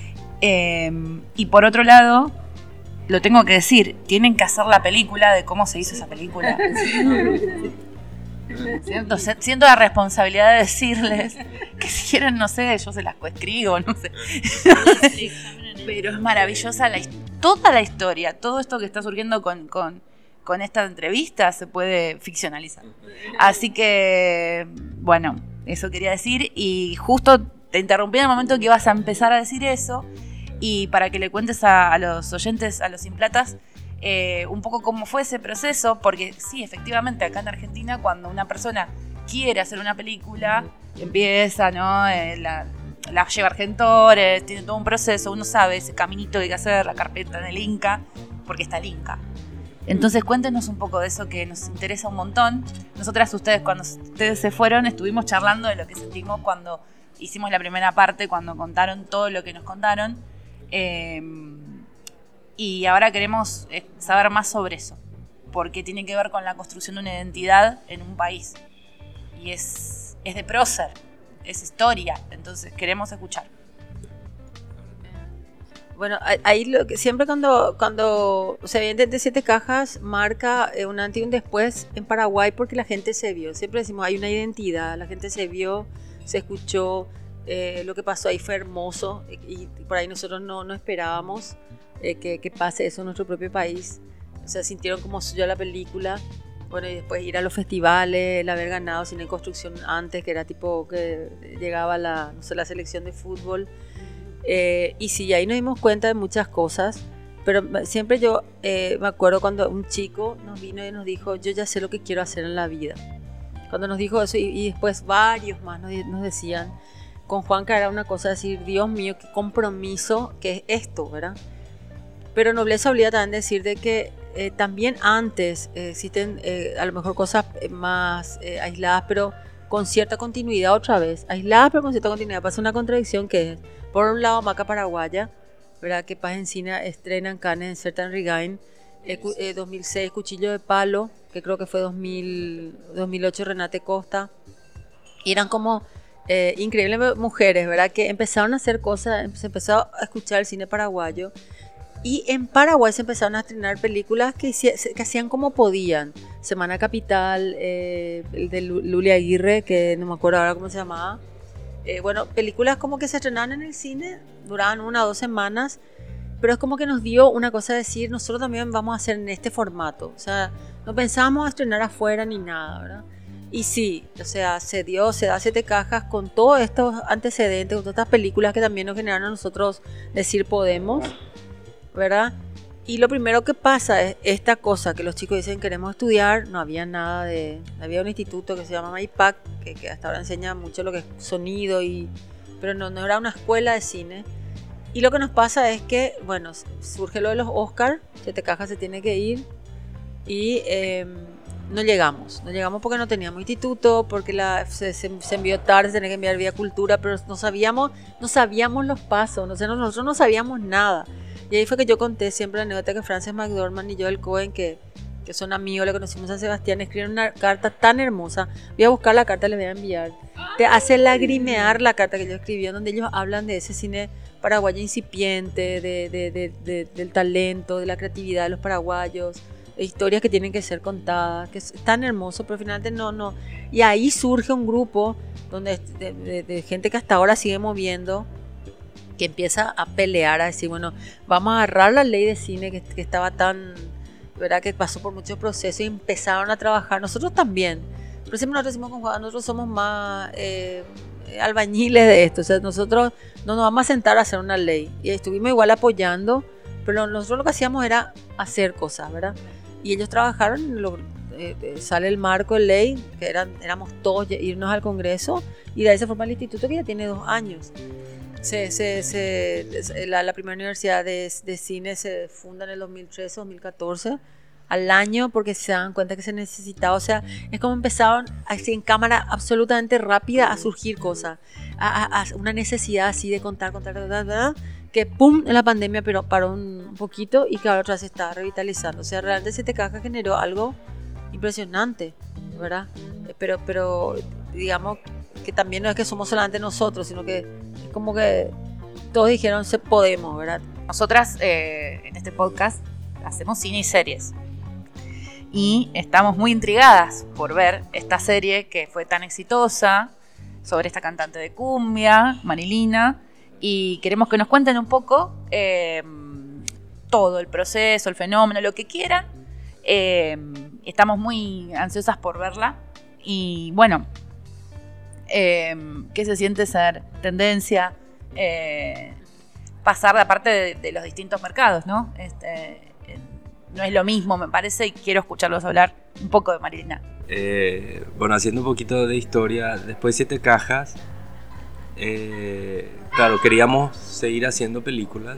Eh, y por otro lado, lo tengo que decir, tienen que hacer la película de cómo se hizo esa película. Siento, se- siento la responsabilidad de decirles que si quieren, no sé, yo se las coescribo, no sé. Pero es maravillosa la, his- toda la historia, todo esto que está surgiendo con, con, con esta entrevista se puede ficcionalizar. Así que, bueno, eso quería decir. Y justo te interrumpí en el momento que ibas a empezar a decir eso. Y para que le cuentes a, a los oyentes, a los Sin Platas, eh, un poco cómo fue ese proceso, porque sí, efectivamente, acá en Argentina, cuando una persona quiere hacer una película, empieza, ¿no? Eh, la, la lleva a Argentores, tiene todo un proceso, uno sabe ese caminito que hay que hacer, la carpeta en el Inca, porque está el Inca. Entonces cuéntenos un poco de eso que nos interesa un montón. Nosotras, ustedes, cuando ustedes se fueron, estuvimos charlando de lo que sentimos cuando hicimos la primera parte, cuando contaron todo lo que nos contaron. Eh, y ahora queremos eh, saber más sobre eso, porque tiene que ver con la construcción de una identidad en un país. Y es, es de prócer, es historia, entonces queremos escuchar. Bueno, ahí lo que, siempre cuando, cuando se vienen de siete cajas, marca eh, un antes y un después en Paraguay porque la gente se vio. Siempre decimos, hay una identidad, la gente se vio, se escuchó, eh, lo que pasó ahí fue hermoso y, y por ahí nosotros no, no esperábamos eh, que, que pase eso en nuestro propio país. O sea, sintieron como suyo la película. Bueno, y después ir a los festivales, el haber ganado Cine en Construcción antes, que era tipo que llegaba la, no sé, la selección de fútbol. Eh, y sí, ahí nos dimos cuenta de muchas cosas, pero siempre yo eh, me acuerdo cuando un chico nos vino y nos dijo, yo ya sé lo que quiero hacer en la vida. Cuando nos dijo eso, y, y después varios más nos, nos decían, con Juanca era una cosa de decir, Dios mío, qué compromiso que es esto, ¿verdad? Pero nobleza obliga también decir de que eh, también antes eh, existen eh, a lo mejor cosas más eh, aisladas, pero con cierta continuidad otra vez. Aisladas pero con cierta continuidad. Pasa una contradicción que es, por un lado, Maca Paraguaya, ¿verdad? Que Paz Encina estrena en Cannes en Certain Regain, eh, eh, dos mil seis Cuchillo de Palo, que creo que fue dos mil, dos mil ocho Renate Costa. Y eran como eh, increíbles mujeres, ¿verdad? Que empezaron a hacer cosas, se empezó a escuchar el cine paraguayo. Y en Paraguay se empezaron a estrenar películas que, que hacían como podían. Semana Capital, eh, el de Luli Aguirre, que no me acuerdo ahora cómo se llamaba. Eh, bueno, películas como que se estrenaban en el cine, duraban una o dos semanas, pero es como que nos dio una cosa de decir, nosotros también vamos a hacer en este formato. O sea, no pensábamos a estrenar afuera ni nada, ¿verdad? Y sí, o sea, se dio, se da Siete Cajas con todos estos antecedentes, con todas estas películas que también nos generaron a nosotros decir podemos, ¿verdad? Y lo primero que pasa es esta cosa que los chicos dicen queremos estudiar, no había nada de... Había un instituto que se llama MAIPAC, que, que hasta ahora enseña mucho lo que es sonido, y, pero no, no era una escuela de cine. Y lo que nos pasa es que, bueno, surge lo de los Oscar, Siete Cajas se tiene que ir, y eh, no llegamos. No llegamos porque no teníamos instituto, porque la, se, se, se envió tarde, se tenía que enviar vía cultura, pero no sabíamos, no sabíamos los pasos, no sé, nosotros no sabíamos nada. Y ahí fue que yo conté siempre la anécdota que Frances McDormand y Joel Cohen, que, que son amigos, le conocimos a Sebastián, escribieron una carta tan hermosa. Voy a buscar la carta, le voy a enviar. Te hace lagrimear la carta que yo escribí, donde ellos hablan de ese cine paraguayo incipiente, de, de, de, de, del talento, de la creatividad de los paraguayos, de historias que tienen que ser contadas, que es tan hermoso, pero finalmente no, no. Y ahí surge un grupo donde, de, de, de gente que hasta ahora sigue moviendo, que empieza a pelear, a decir, bueno, vamos a agarrar la ley de cine que, que estaba tan, ¿verdad? Que pasó por muchos procesos y empezaron a trabajar, nosotros también, pero siempre nosotros decimos con Juan, nosotros somos más eh, albañiles de esto, o sea, nosotros no nos vamos a sentar a hacer una ley, y estuvimos igual apoyando, pero nosotros lo que hacíamos era hacer cosas, ¿verdad? Y ellos trabajaron, lo, eh, sale el marco de ley, que eran, éramos todos irnos al Congreso, y de ahí se forma el instituto que ya tiene dos años. Se, se, se, la, la primera universidad de, de cine se funda en el dos mil trece, dos mil catorce, al año, porque se dan cuenta que se necesitaba, o sea, es como empezaron así en cámara absolutamente rápida a surgir cosas, a, a, a una necesidad así de contar, contar, contar, contar, que pum, en la pandemia pero paró un poquito y que ahora otra vez se está revitalizando, o sea, realmente Siete Cajas generó algo impresionante, ¿verdad? Pero, pero digamos que también no es que somos solamente nosotros, sino que es como que todos dijeron se podemos, ¿verdad? Nosotras eh, en este podcast hacemos cine y series y estamos muy intrigadas por ver esta serie que fue tan exitosa sobre esta cantante de cumbia, Marilina, y queremos que nos cuenten un poco eh, todo el proceso, el fenómeno, lo que quieran. Eh, estamos muy ansiosas por verla y bueno, Eh, qué se siente ser tendencia, eh, pasar de aparte de, de los distintos mercados, ¿no? Este, eh, no es lo mismo, me parece, y quiero escucharlos hablar un poco de Marilina. Eh, bueno, haciendo un poquito de historia, después de Siete Cajas, eh, claro, queríamos seguir haciendo películas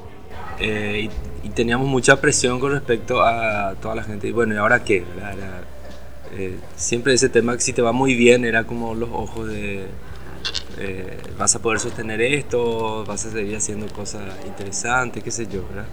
eh, y, y teníamos mucha presión con respecto a toda la gente. Y bueno, ¿y ahora qué? ¿Verdad? Era, Eh, siempre ese tema que si te va muy bien era como los ojos de eh, vas a poder sostener esto, vas a seguir haciendo cosas interesantes, qué sé yo, ¿verdad?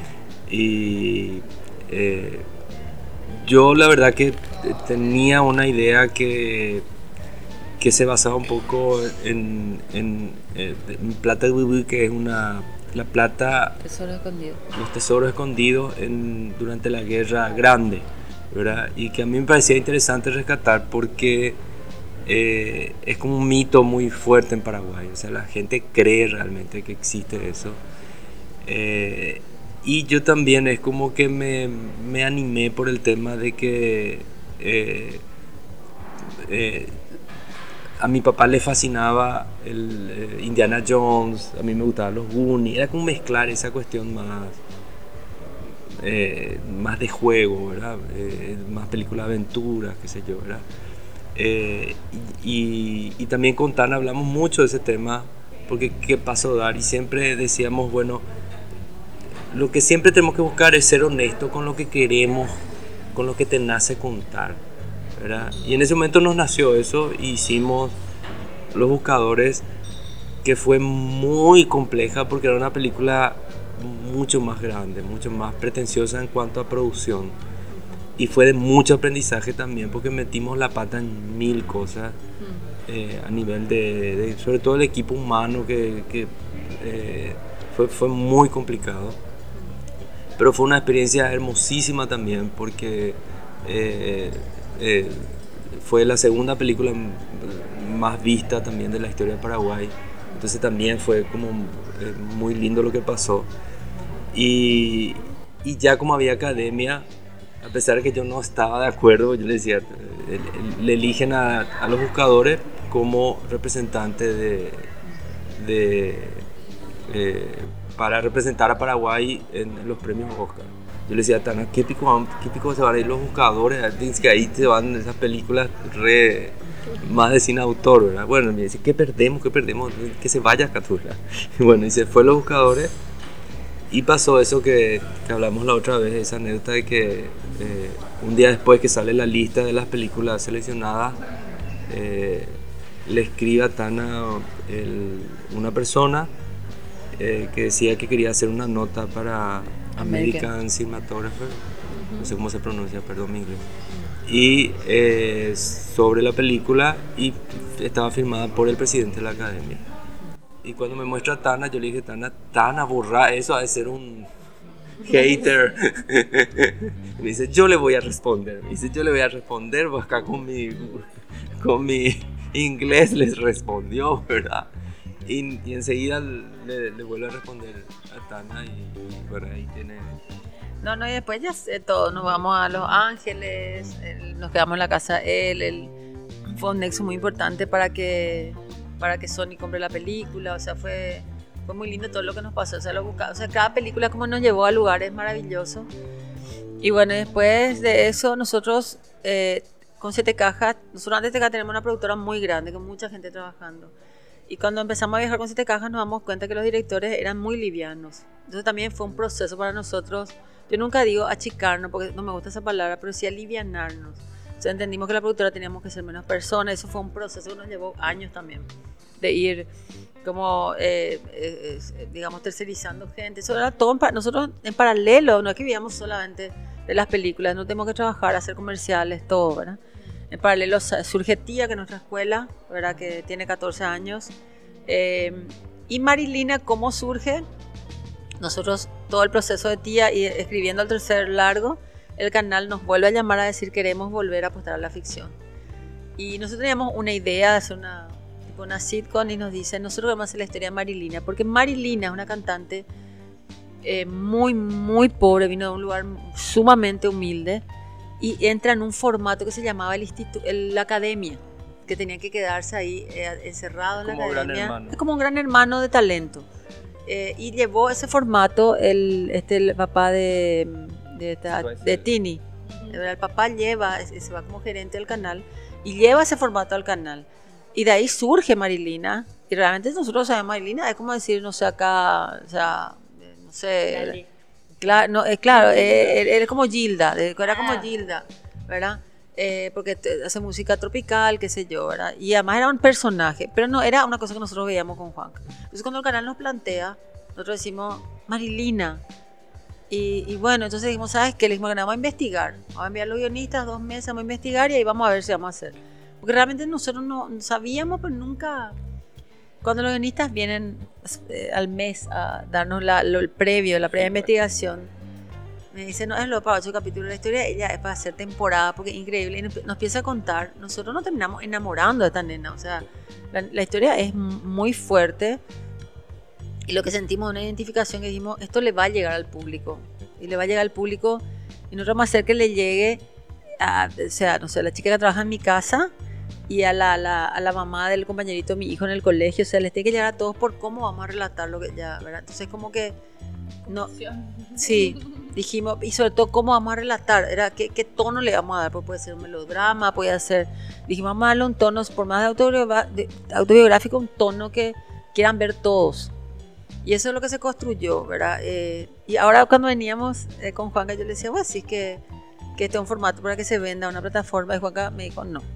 Y eh, yo la verdad que tenía una idea que, que se basaba un poco en, en, en Plata de Bubi, que es una, la plata, Tesoro escondido. los tesoros escondidos en, durante la Guerra Grande, ¿verdad? Y que a mí me parecía interesante rescatar porque eh, es como un mito muy fuerte en Paraguay, o sea, la gente cree realmente que existe eso. Eh, y yo también es como que me, me animé por el tema de que eh, eh, a mi papá le fascinaba el eh, Indiana Jones, a mí me gustaban los Goonies, era como mezclar esa cuestión más eh, más de juego, ¿verdad? Eh, más películas de aventuras, qué sé yo, ¿verdad? Eh, y, y, y también con Tana hablamos mucho de ese tema, porque qué pasó dar, y siempre decíamos, bueno, lo que siempre tenemos que buscar es ser honesto con lo que queremos, con lo que te nace contar, ¿verdad? Y en ese momento nos nació eso, e hicimos Los Buscadores, que fue muy compleja porque era una película mucho más grande, mucho más pretenciosa en cuanto a producción, y fue de mucho aprendizaje también porque metimos la pata en mil cosas eh, a nivel de, de, sobre todo el equipo humano, que, que eh, fue, fue muy complicado, pero fue una experiencia hermosísima también porque eh, eh, fue la segunda película más vista también de la historia de Paraguay, entonces también fue como eh, muy lindo lo que pasó. Y, y ya como había academia, a pesar de que yo no estaba de acuerdo, yo le decía, le eligen a, a Los Buscadores como representante de, de eh, para representar a Paraguay en los premios Oscar. Yo le decía a Tana, ¿qué pico, qué pico se van a ir Los Buscadores? Es que ahí se van esas películas re, más de cine autor, ¿verdad? Bueno, me dice, ¿qué perdemos? ¿Qué perdemos? Que se vaya Catula. Y bueno, y se fue Los Buscadores. Y pasó eso que, que hablamos la otra vez, esa anécdota de que eh, un día después que sale la lista de las películas seleccionadas, eh, le escribe a Tana el, una persona eh, que decía que quería hacer una nota para American, American Cinematographer, uh-huh. No sé cómo se pronuncia, perdón mi inglés, y eh, sobre la película, y estaba firmada por el presidente de la academia. Y cuando me muestra a Tana, yo le dije, Tana, Tana, borra eso, ha de ser un hater. Me dice, yo le voy a responder. Me dice, yo le voy a responder, pues acá con mi, con mi inglés les respondió, ¿verdad? Y, y enseguida le, le vuelvo a responder a Tana y, y bueno, ahí tiene... No, no, y después ya sé todo, nos vamos a Los Ángeles, el, nos quedamos en la casa de él, el, fue un nexo muy importante para que... para que Sony compre la película, o sea, fue, fue muy lindo todo lo que nos pasó, o sea, lo buscaba, o sea, cada película como nos llevó a lugares maravillosos. Y bueno, después de eso, nosotros eh, con Siete Cajas, nosotros antes de que tenemos una productora muy grande, con mucha gente trabajando, y cuando empezamos a viajar con Siete Cajas nos damos cuenta que los directores eran muy livianos, entonces también fue un proceso para nosotros, yo nunca digo achicarnos, porque no me gusta esa palabra, pero sí alivianarnos. O sea, entendimos que la productora teníamos que ser menos personas. Eso fue un proceso que nos llevó años también de ir como, eh, eh, eh, digamos, tercerizando gente. Eso era todo en, nosotros en paralelo, no es que vivíamos solamente de las películas, no tenemos que trabajar, hacer comerciales, todo, ¿verdad? En paralelo surge Tía, que es nuestra escuela, ¿verdad? Que tiene catorce años. Eh, y Marilina, ¿cómo surge? Nosotros, todo el proceso de Tía y escribiendo el tercer largo, el canal nos vuelve a llamar a decir queremos volver a apostar a la ficción. Y nosotros teníamos una idea de hacer una, tipo una sitcom y nos dicen, nosotros vamos a hacer la historia de Marilina, porque Marilina es una cantante eh, muy, muy pobre, vino de un lugar sumamente humilde y entra en un formato que se llamaba el instituto, el, la academia, que tenía que quedarse ahí eh, encerrado en la como academia. Es como un gran hermano de talento. Eh, y llevó ese formato el, este, el papá de... de, de, de Tini. El papá lleva, se va como gerente del canal y lleva ese formato al canal. Y de ahí surge Marilina. Y realmente nosotros sabemos Marilina, es como decir, no sé, acá, o sea, no sé. Claro, no, eh, claro, eh, él, él es como Gilda, era como Gilda, ¿verdad? Eh, porque te, hace música tropical, qué sé yo, ¿verdad? Y además era un personaje, pero no era una cosa que nosotros veíamos con Juan. Entonces cuando el canal nos plantea, nosotros decimos, Marilina. Y, y bueno, entonces dijimos, ¿sabes qué? Le dijimos que nada, vamos a investigar. Vamos a enviar a los guionistas dos meses, vamos a investigar y ahí vamos a ver si vamos a hacer. Porque realmente nosotros no sabíamos, pero nunca... cuando los guionistas vienen eh, al mes a darnos la, lo, el previo, la previa investigación, me dicen, no, es lo para ocho capítulos, la historia de ella es para hacer temporada, porque es increíble, y nos, nos empieza a contar, nosotros nos terminamos enamorando de esta nena, o sea, la, la historia es muy fuerte, y lo que sentimos es una identificación que dijimos, esto le va a llegar al público, y le va a llegar al público, y nosotros vamos a hacer que le llegue a, o sea, no sé, a la chica que trabaja en mi casa, y a la, la, a la mamá del compañerito de mi hijo en el colegio, o sea, les tiene que llegar a todos por cómo vamos a relatar lo que ya, ¿verdad? Entonces como que, no, sí, dijimos, y sobre todo cómo vamos a relatar, era qué, qué tono le vamos a dar, porque puede ser un melodrama, puede ser, dijimos, vamos a darle un tono, por más de, autobiogra- de autobiográfico, un tono que quieran ver todos. Y eso es lo que se construyó, ¿verdad? Eh, y ahora cuando veníamos eh, con Juanca, yo le decía, bueno, sí, que, que este es un formato para que se venda una plataforma, y Juanca me dijo, no.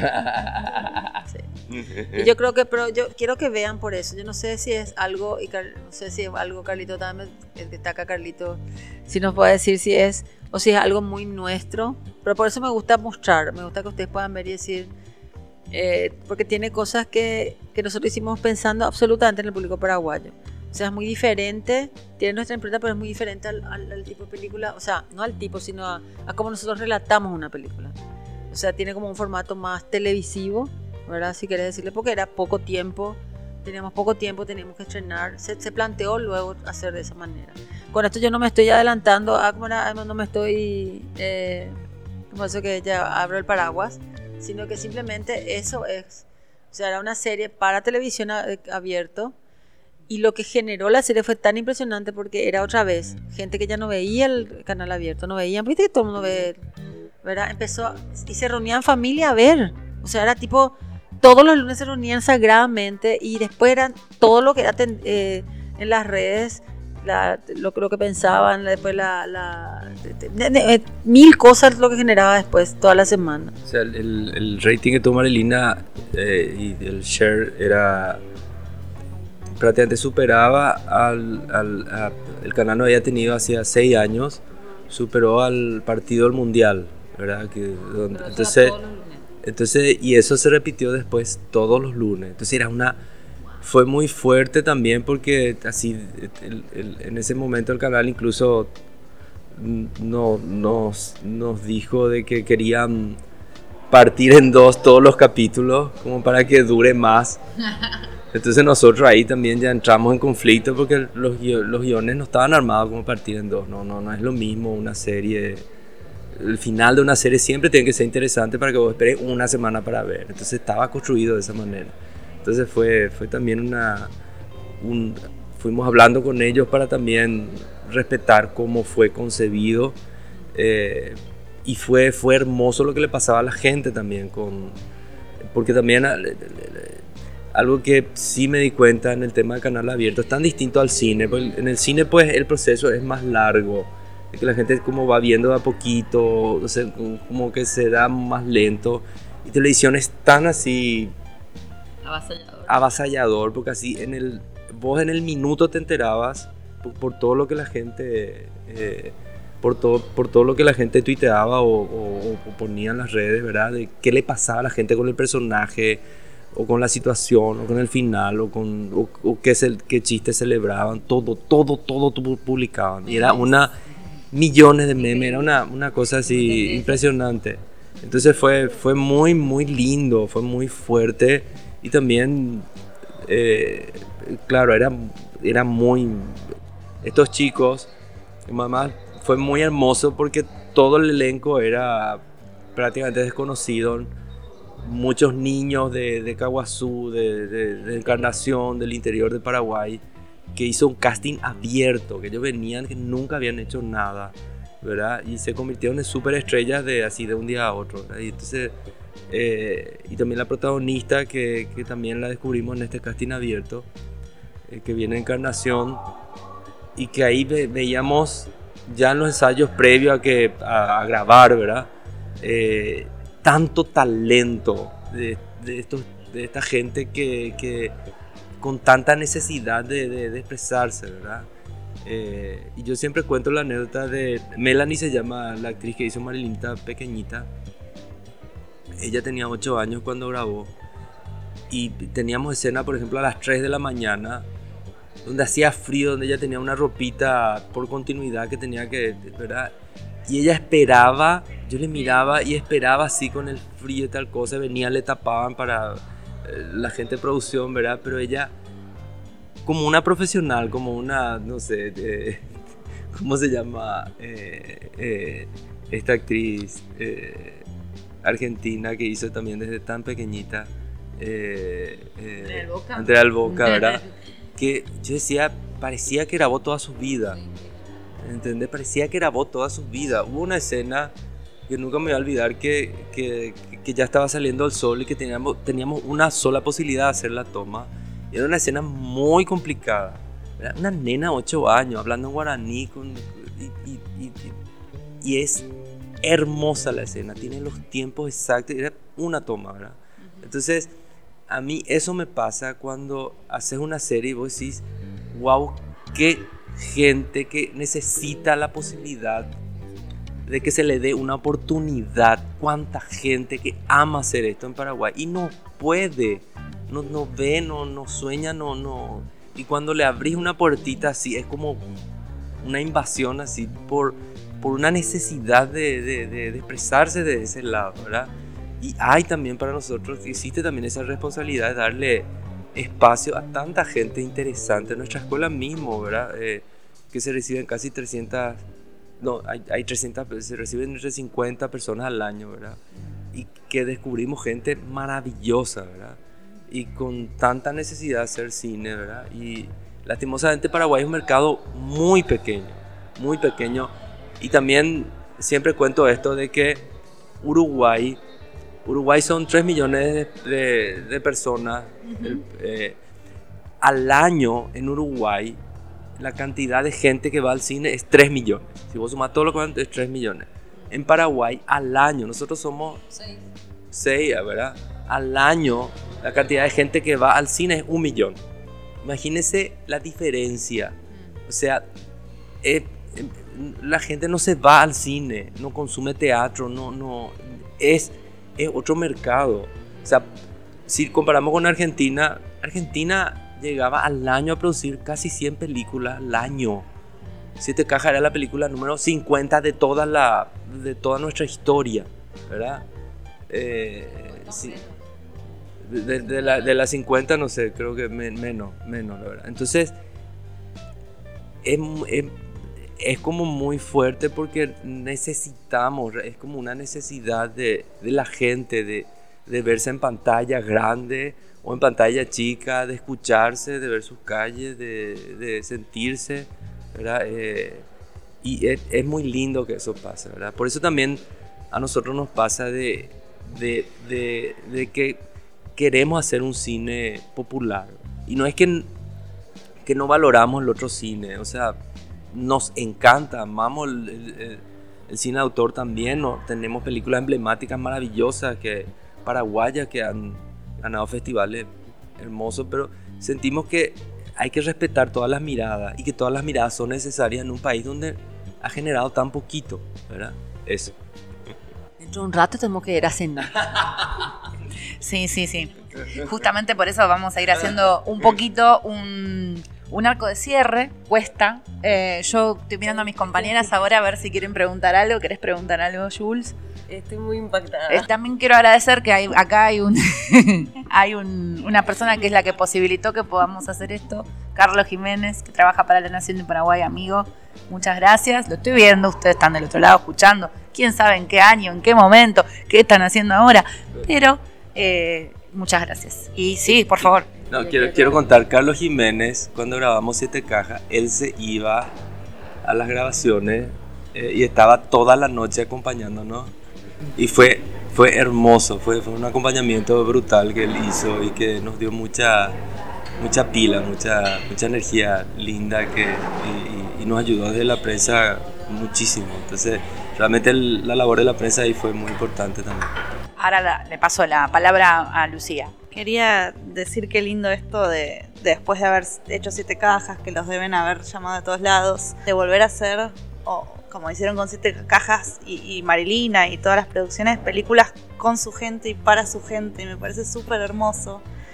Sí. Y yo creo que, pero yo quiero que vean por eso. Yo no sé si es algo, y Car, no sé si es algo, Carlito, también destaca Carlito, si nos puede decir si es, o si es algo muy nuestro. Pero por eso me gusta mostrar, me gusta que ustedes puedan ver y decir, eh, porque tiene cosas que, que nosotros hicimos pensando absolutamente en el público paraguayo. O sea, es muy diferente, tiene nuestra impronta, pero es muy diferente al, al, al tipo de película, o sea, no al tipo, sino a, a cómo nosotros relatamos una película. O sea, tiene como un formato más televisivo, ¿verdad? Si querés decirle, porque era poco tiempo, teníamos poco tiempo, teníamos que estrenar, se, se planteó luego hacer de esa manera. Con esto yo no me estoy adelantando, a, no me estoy, eh, como eso que ya abro el paraguas, sino que simplemente eso es, o sea, era una serie para televisión abierto. Y lo que generó la serie fue tan impresionante porque era otra vez gente que ya no veía el canal abierto, no veían, viste que todo el mundo ve, ¿verdad? Empezó y se reunían en familia a ver, o sea, era tipo, todos los lunes se reunían sagradamente y después eran todo lo que era eh, en las redes, la, lo, lo que pensaban, después la, la de, de, de, de, mil cosas lo que generaba después toda la semana. O sea, el, el rating que tuvo Marilina eh, y el share era... prácticamente superaba al, al a, el canal no había tenido hacía seis años, superó al partido del mundial, ¿verdad? Que, donde, entonces, entonces, y eso se repitió después todos los lunes. Entonces era una, fue muy fuerte también porque así el, el, en ese momento el canal incluso no, nos, nos dijo de que querían partir en dos todos los capítulos como para que dure más. Entonces nosotros ahí también ya entramos en conflicto porque los, los guiones no estaban armados como partir en dos. No, no, no es lo mismo una serie. El final de una serie siempre tiene que ser interesante para que vos esperes una semana para ver. Entonces estaba construido de esa manera. Entonces fue, fue también una... Un, fuimos hablando con ellos para también respetar cómo fue concebido. Eh, y fue, fue hermoso lo que le pasaba a la gente también. Con, porque también... Algo que sí me di cuenta en el tema del canal abierto, es tan distinto al cine, porque en el cine pues el proceso es más largo, es que la gente como va viendo de a poquito, o sea, como que se da más lento, y televisión es tan así avasallador, avasallador porque así en el, vos en el minuto te enterabas por, por todo lo que la gente, eh, por, todo, por todo lo que la gente tuiteaba o, o, o ponía en las redes, ¿verdad? De qué le pasaba a la gente con el personaje, o con la situación, o con el final, o con o, o qué, se, qué chistes celebraban, todo, todo, todo, todo publicaban. Y era una, millones de memes, era una, una cosa así impresionante. Entonces fue, fue muy, muy lindo, fue muy fuerte. Y también, eh, claro, era, era muy... Estos chicos, mamá, fue muy hermoso porque todo el elenco era prácticamente desconocido. Muchos niños de, de Caguazú, de, de, de Encarnación, del interior de Paraguay, que hizo un casting abierto, que ellos venían que nunca habían hecho nada, ¿verdad? Y se convirtieron en superestrellas de así de un día a otro, ¿verdad? Y entonces, eh, y también la protagonista que, que también la descubrimos en este casting abierto, eh, que viene de Encarnación, y que ahí ve, veíamos ya en los ensayos previos a, que, a, a grabar, ¿verdad? Eh, tanto talento de, de, estos, de esta gente que, que con tanta necesidad de, de, de expresarse, ¿verdad? Eh, y yo siempre cuento la anécdota de Melanie, se llama la actriz que hizo Marilita pequeñita. Ella tenía ocho años cuando grabó y teníamos escena, por ejemplo, a las tres de la mañana, donde hacía frío, donde ella tenía una ropita por continuidad que tenía que, ¿verdad? Y ella esperaba, yo le miraba y esperaba así con el frío y tal cosa, venía, le tapaban para eh, la gente de producción, ¿verdad? Pero ella, como una profesional, como una, no sé, eh, ¿cómo se llama? Eh, eh, esta actriz eh, argentina que hizo también desde tan pequeñita, eh, eh, Andrea del Boca. Andrea del Boca, ¿verdad? Que yo decía, parecía que grabó toda su vida, ¿entendés? Parecía que grabó toda su vida. Hubo una escena que nunca me voy a olvidar, que, que, que ya estaba saliendo el sol y que teníamos, teníamos una sola posibilidad de hacer la toma. Era una escena muy complicada. Era una nena de ocho años hablando en guaraní con, y, y, y, y es hermosa la escena, tiene los tiempos exactos, era una toma, ¿verdad? Entonces, a mí eso me pasa cuando haces una serie y vos decís, wow, qué gente que necesita la posibilidad de que se le dé una oportunidad, cuánta gente que ama hacer esto en Paraguay y no puede, no, no ve, no, no sueña, no, no. Y cuando le abrís una puertita así, es como una invasión así por, por una necesidad de, de, de, de expresarse de ese lado, ¿verdad? Y hay también para nosotros, existe también esa responsabilidad de darle espacio a tanta gente interesante en nuestra escuela mismo, ¿verdad? Eh, que se reciben casi trescientas, no, hay, hay trescientas, se reciben entre cincuenta personas al año, ¿verdad? Y que descubrimos gente maravillosa, ¿verdad? Y con tanta necesidad de hacer cine, ¿verdad? Y lastimosamente Paraguay es un mercado muy pequeño, muy pequeño. Y también siempre cuento esto de que Uruguay, Uruguay son tres millones de, de, de personas. Uh-huh. eh, al año en Uruguay, la cantidad de gente que va al cine es tres millones. Si vos sumás todo lo que van, es tres millones. En Paraguay, al año, nosotros somos seis, ¿verdad? Al año, la cantidad de gente que va al cine es un millón. Imagínense la diferencia. O sea, eh, eh, la gente no se va al cine, no consume teatro, no, no, es, es otro mercado. O sea, si comparamos con Argentina, Argentina llegaba al año a producir casi cien películas al año. Siete Cajas era la película número cincuenta de toda, la, de toda nuestra historia, ¿verdad? Eh, sí. De, de, la, de las cincuenta, no sé, creo que me, menos, menos, la verdad. Entonces, es, es, es como muy fuerte porque necesitamos, es como una necesidad de, de la gente, de, de verse en pantalla grande o en pantalla chica, de escucharse, de ver sus calles, de, de sentirse, ¿verdad? Eh, y es, es muy lindo que eso pase, ¿verdad? Por eso también a nosotros nos pasa de, de, de, de que queremos hacer un cine popular. Y no es que, que no valoramos el otro cine, o sea, nos encanta, amamos el, el, el cine de autor también, ¿no? Tenemos películas emblemáticas maravillosas que, paraguayas que han ganado festivales hermosos, pero sentimos que hay que respetar todas las miradas y que todas las miradas son necesarias en un país donde ha generado tan poquito, ¿verdad? Eso. Dentro de un rato tenemos que ir a cenar. Sí, sí, sí. Justamente por eso vamos a ir haciendo un poquito un, un arco de cierre. Cuesta. Eh, yo estoy mirando a mis compañeras ahora a ver si quieren preguntar algo. ¿Querés preguntar algo, Jules? Estoy muy impactada. Eh, también quiero agradecer que hay, acá hay, un, hay un, una persona que es la que posibilitó que podamos hacer esto. Carlos Jiménez, que trabaja para La Nación de Paraguay, amigo. Muchas gracias. Lo estoy viendo. Ustedes están del otro lado escuchando. Quién sabe en qué año, en qué momento, qué están haciendo ahora. Pero eh, muchas gracias. Y sí, por favor. No, quiero, quiero contar, Carlos Jiménez, cuando grabamos Siete Cajas, él se iba a las grabaciones eh, y estaba toda la noche acompañándonos. Y fue, fue hermoso, fue, fue un acompañamiento brutal que él hizo y que nos dio mucha, mucha pila, mucha, mucha energía linda que, y, y nos ayudó desde la prensa muchísimo. Entonces, realmente el, la labor de la prensa ahí fue muy importante también. Ahora la, le paso la palabra a Lucía. Quería decir qué lindo esto de, de después de haber hecho Siete Cajas, que los deben haber llamado de todos lados, de volver a hacer, o como hicieron con Siete Cajas y, y Marilina y todas las producciones, películas con su gente y para su gente, y me parece súper hermoso.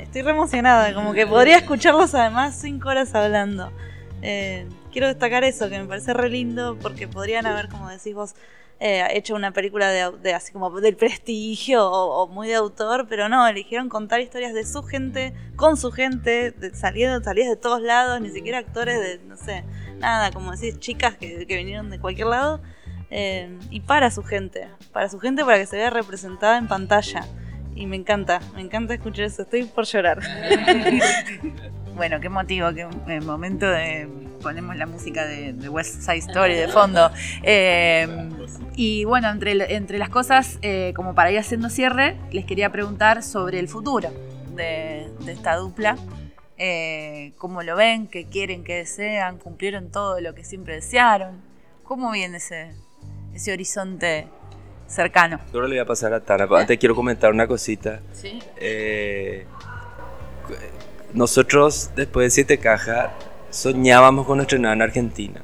estoy re emocionada, como que podría escucharlos además cinco horas hablando. Eh, quiero destacar eso, que me parece re lindo, porque podrían haber, como decís vos, eh, hecho una película de, de así como del prestigio o, o muy de autor, pero no, eligieron contar historias de su gente, con su gente, de, saliendo, salidas de todos lados, ni siquiera actores de, no sé, nada, como decís, chicas que, que vinieron de cualquier lado, eh, y para su gente, para su gente, para que se vea representada en pantalla. Y me encanta, me encanta escuchar eso, estoy por llorar. Bueno, qué motivo, qué eh, momento de ponemos la música de, de West Side Story de fondo. Eh, y bueno, entre, entre las cosas, eh, como para ir haciendo cierre, les quería preguntar sobre el futuro de, de esta dupla. Eh, ¿Cómo lo ven? ¿Qué quieren? ¿Qué desean? ¿Cumplieron todo lo que siempre desearon? ¿Cómo viene ese, ese horizonte cercano? Ahora le voy a pasar a Tana, antes quiero comentar una cosita. Sí. Eh, nosotros, después de Siete Cajas, soñábamos con estrenar en Argentina.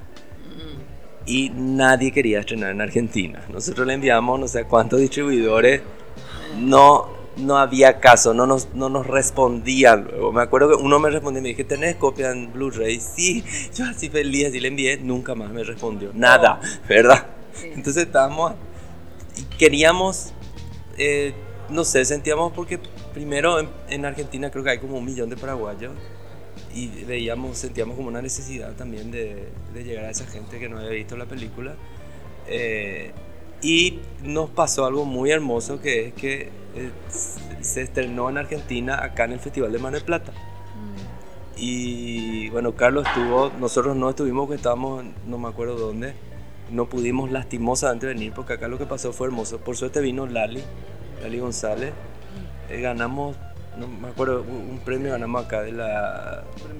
Y nadie quería estrenar en Argentina. Nosotros le enviamos no sé cuántos distribuidores. No, no había caso, no nos, no nos respondían luego. Me acuerdo que uno me respondió y me dije, ¿tenés copia en Blu-ray? Sí, yo así feliz, así le envié. Nunca más me respondió. Nada, ¿verdad? Sí. Entonces estábamos... Y queríamos... Eh, no sé, sentíamos porque... Primero, en, en Argentina creo que hay como un millón de paraguayos y veíamos, sentíamos como una necesidad también de, de llegar a esa gente que no había visto la película. Eh, y nos pasó algo muy hermoso, que es que eh, se estrenó en Argentina acá en el Festival de Mar del Plata. Mm. Y bueno, Carlos estuvo, nosotros no estuvimos porque estábamos, no me acuerdo dónde, no pudimos lastimosamente venir porque acá lo que pasó fue hermoso. Por suerte vino Lali, Lali González. Eh, ganamos, no me acuerdo, un, un premio ganamos acá de la...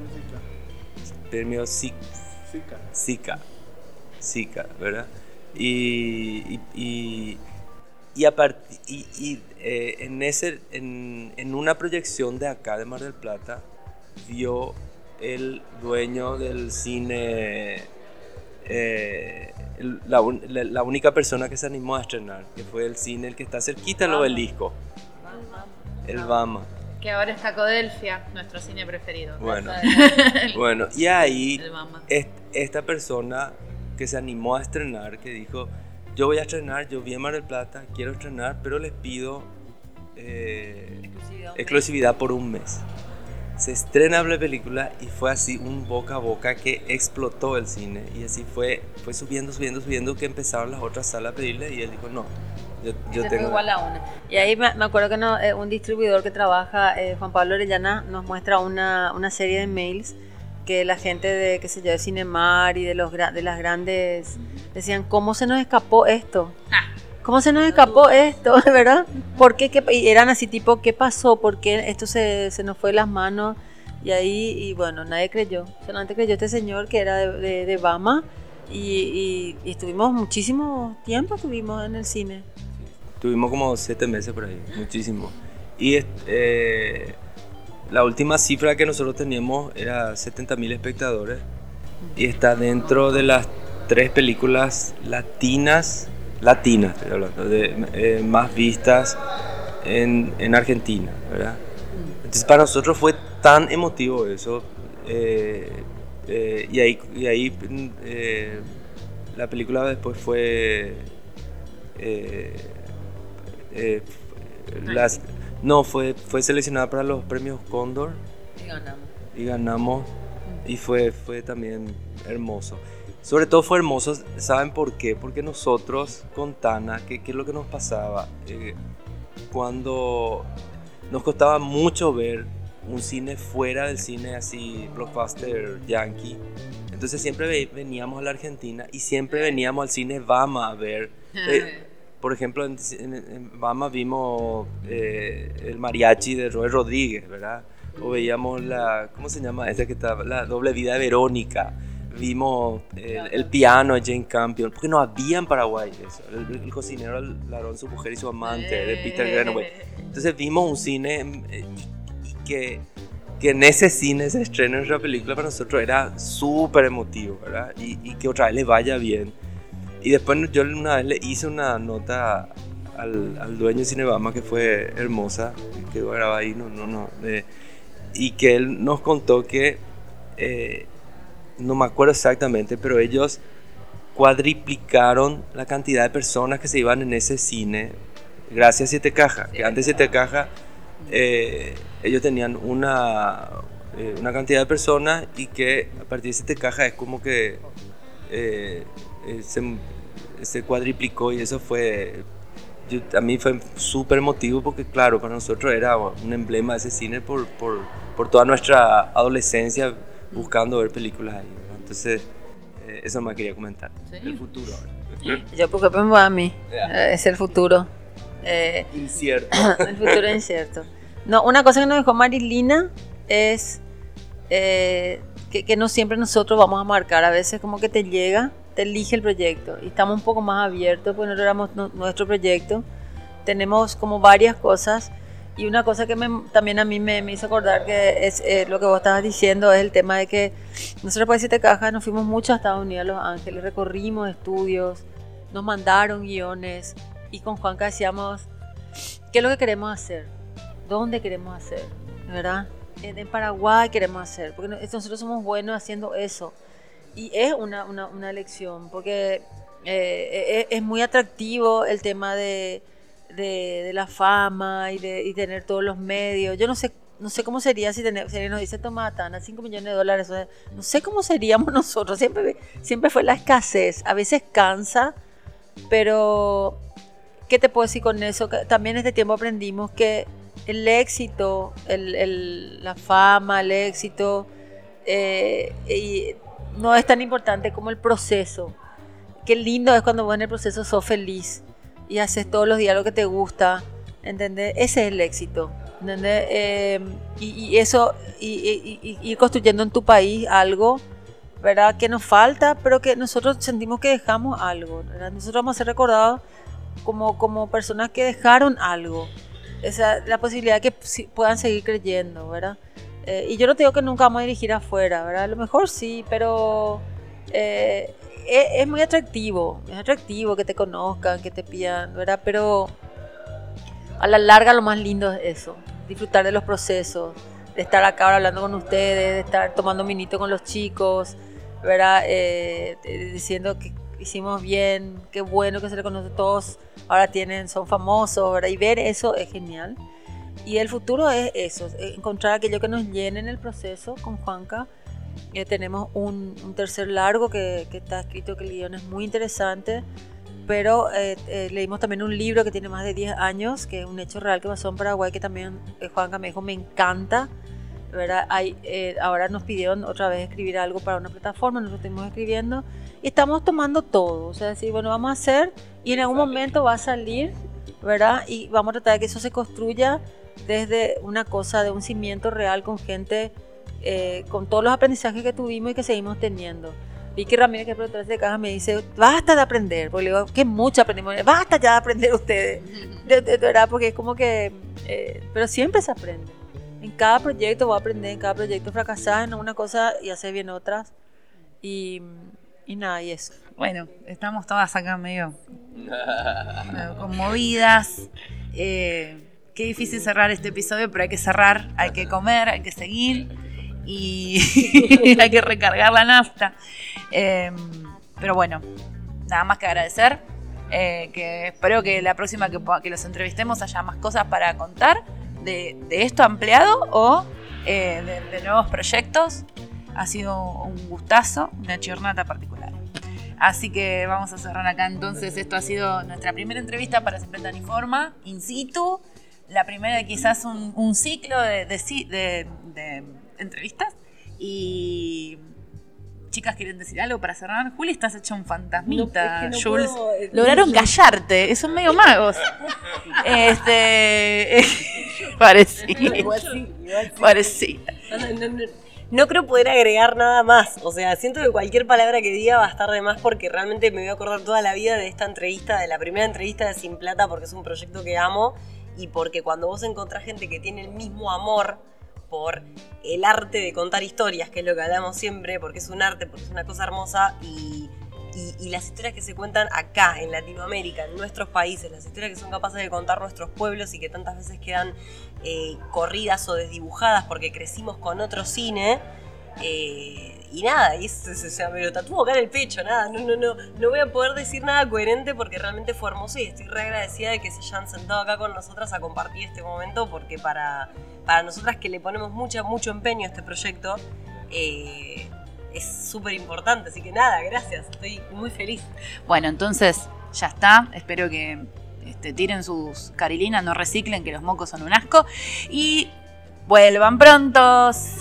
Premio Zika. Zika. Zika, ¿verdad? Y, y, y, y, apart, y, y eh, en, ese, en, en una proyección de acá de Mar del Plata, vio el dueño del cine... Eh, la, la, la única persona que se animó a estrenar, que fue el cine el que está cerquita del Obelisco. El Bama. Que ahora está Codelfia, nuestro cine preferido. Bueno, bueno y ahí est- esta persona que se animó a estrenar, que dijo, yo voy a estrenar, yo vi en Mar del Plata, quiero estrenar, pero les pido eh, exclusividad, exclusividad por un mes. Se estrena la película y fue así un boca a boca que explotó el cine. Y así fue, fue subiendo, subiendo, subiendo, que empezaron las otras salas a pedirle y él dijo, no. Yo, yo tengo igual a una. Y ahí me, me acuerdo que no, eh, un distribuidor que trabaja, eh, Juan Pablo Orellana, nos muestra una, una serie de mails que la gente de, qué sé yo, de Cinemar y de, los, de las grandes decían, ¿cómo se nos escapó esto? ¿Cómo se nos escapó esto? ¿Verdad? ¿Por qué? ¿Qué? Y eran así tipo, ¿qué pasó? ¿Por qué esto se, se nos fue de las manos? Y ahí, y bueno, nadie creyó. Solamente creyó este señor que era de, de, de Bama y, y, y estuvimos muchísimo tiempo estuvimos en el cine. Tuvimos como siete meses por ahí, muchísimo. Y eh, la última cifra que nosotros teníamos era setenta mil espectadores. Y está dentro de las tres películas latinas, latinas estoy hablando, de, eh, más vistas en, en Argentina, ¿verdad? Entonces para nosotros fue tan emotivo eso. Eh, eh, y ahí, y ahí eh, la película después fue... Eh, Eh, las, no, fue, fue seleccionada para los premios Cóndor y ganamos. Y ganamos y fue, fue también hermoso. Sobre todo fue hermoso, ¿saben por qué? Porque nosotros con Tana, ¿qué, qué es lo que nos pasaba? Eh, cuando nos costaba mucho ver un cine fuera del cine así, blockbuster yankee, entonces siempre veníamos a la Argentina y siempre veníamos al cine Bama a ver... Eh, Por ejemplo, en, en, en Bama vimos eh, el mariachi de Roy Rodríguez, ¿verdad? O veíamos la, ¿cómo se llama? Esta que está, la doble vida de Verónica. Vimos el, el piano de Jane Campion, porque no había en Paraguay eso. El, el cocinero, el ladrón, su mujer y su amante, de Peter Greenaway. Entonces vimos un cine eh, y, y que, que en ese cine se estrena nuestra película para nosotros era súper emotivo, ¿verdad? Y, y que otra vez le vaya bien. Y después yo una vez le hice una nota al, al dueño de Cinebama que fue hermosa, quedó grabada ahí, no, no, no. Eh, y que él nos contó que, eh, no me acuerdo exactamente, pero ellos cuadriplicaron la cantidad de personas que se iban en ese cine gracias a Siete Cajas. Que antes Siete Cajas, eh, ellos tenían una, eh, una cantidad de personas, y que a partir de Siete Cajas es como que eh, eh, se, se cuadriplicó, y eso fue, yo, a mí fue súper emotivo, porque claro, para nosotros era un emblema de ese cine por, por, por toda nuestra adolescencia buscando ver películas ahí, ¿verdad? Entonces eh, eso me quería comentar. ¿Sí? El futuro ahora. Yo porque pensaba a mí, Yeah. es el futuro. Eh, Incierto. el futuro es incierto. No, una cosa que nos dijo Marilina es eh, que, que no siempre nosotros vamos a marcar, a veces como que te llega, te elige el proyecto, y estamos un poco más abiertos, porque nosotros éramos no, nuestro proyecto, tenemos como varias cosas, y una cosa que me, también a mí me, me hizo acordar que es eh, lo que vos estabas diciendo, es el tema de que nosotros por Siete Cajas nos fuimos mucho a Estados Unidos, a Los Ángeles, recorrimos estudios, nos mandaron guiones, y con Juanca decíamos, ¿qué es lo que queremos hacer? ¿Dónde queremos hacer? ¿Verdad? En, en Paraguay queremos hacer, porque nosotros somos buenos haciendo eso. Y es una, una, una elección, porque eh, es, es muy atractivo el tema de, de, de la fama y de y tener todos los medios. Yo no sé no sé cómo sería si, tener, si nos dice Tomás Tana, cinco millones de dólares. O sea, no sé cómo seríamos nosotros. Siempre, siempre fue la escasez. A veces cansa, pero ¿qué te puedo decir con eso? Que también en este tiempo aprendimos que el éxito, el, el, la fama, el éxito, eh, y no es tan importante como el proceso. Qué lindo es cuando vos en el proceso sos feliz y haces todos los días lo que te gusta, ¿entendés? Ese es el éxito, ¿entendés? Eh, y, y eso, y, y, y ir construyendo en tu país algo, ¿verdad? Que nos falta, pero que nosotros sentimos que dejamos algo, ¿verdad? Nosotros vamos a ser recordados como, como personas que dejaron algo. Esa, la posibilidad de que puedan seguir creyendo, ¿verdad? Eh, y yo no te digo que nunca vamos a dirigir afuera, ¿verdad? A lo mejor sí, pero eh, es, es muy atractivo, es atractivo que te conozcan, que te pidan, ¿verdad? Pero a la larga lo más lindo es eso, disfrutar de los procesos, de estar acá ahora hablando con ustedes, de estar tomando un vinito con los chicos, ¿verdad? Eh, diciendo que hicimos bien, qué bueno que se le conoce a todos, ahora tienen, son famosos, ¿verdad? Y ver eso es genial. Y el futuro es eso, es encontrar aquello que nos llene en el proceso. Con Juanca eh, tenemos un, un tercer largo que, que está escrito, que el guión es muy interesante, pero eh, eh, leímos también un libro que tiene más de diez años, que es un hecho real que pasó en Paraguay, que también eh, Juanca me dijo, me encanta, ¿verdad? Hay, eh, ahora nos pidieron otra vez escribir algo para una plataforma, nosotros estamos escribiendo y estamos tomando todo, o sea, decir, bueno, vamos a hacer y en algún momento va a salir, ¿verdad? Y vamos a tratar de que eso se construya desde una cosa, de un cimiento real con gente, eh, con todos los aprendizajes que tuvimos y que seguimos teniendo. Vicky Ramírez, que es productora de Caja, me dice, basta de aprender, porque le digo, que mucho aprendimos, basta ya de aprender ustedes, de, de, de verdad, porque es como que, eh, pero siempre se aprende. En cada proyecto voy a aprender, en cada proyecto fracasar en una cosa y hacer bien otras. Y, y nada, y eso. Bueno, estamos todas acá medio, medio conmovidas. Eh, qué difícil cerrar este episodio, pero hay que cerrar, hay que comer, hay que seguir y hay que recargar la nafta. Eh, pero bueno, nada más que agradecer. Eh, que espero que la próxima que, que los entrevistemos haya más cosas para contar. De, de esto ampliado o eh, de, de nuevos proyectos. Ha sido un gustazo, una chornata particular. Así que vamos a cerrar acá entonces. Esto ha sido nuestra primera entrevista para Siempre Tan Informa, in situ. La primera de quizás un, un ciclo de, de, de, de entrevistas. Y chicas, ¿quieren decir algo para cerrar? Juli, estás hecha un fantasmita, no, es que no Jules. Puedo, lograron no, callarte, son medio magos. este... Parecía. Igual sí, igual sí. Parecía. No, no, no, no creo poder agregar nada más. O sea, siento que cualquier palabra que diga va a estar de más, porque realmente me voy a acordar toda la vida de esta entrevista, de la primera entrevista de Sin Plata, porque es un proyecto que amo y porque cuando vos encontrás gente que tiene el mismo amor por el arte de contar historias, que es lo que hablamos siempre, porque es un arte, porque es una cosa hermosa y, y, y las historias que se cuentan acá, en Latinoamérica, en nuestros países, las historias que son capaces de contar nuestros pueblos y que tantas veces quedan eh, corridas o desdibujadas porque crecimos con otro cine. Eh, y nada, y eso, o sea, me lo tatúo acá en el pecho, nada, no, no, no, no voy a poder decir nada coherente porque realmente fue hermoso y estoy re agradecida de que se hayan sentado acá con nosotras a compartir este momento, porque para, para nosotras que le ponemos mucha, mucho empeño a este proyecto, eh, es súper importante, así que nada, gracias, estoy muy feliz. Bueno, entonces ya está, espero que este, tiren sus carilinas, no reciclen, que los mocos son un asco, y vuelvan prontos.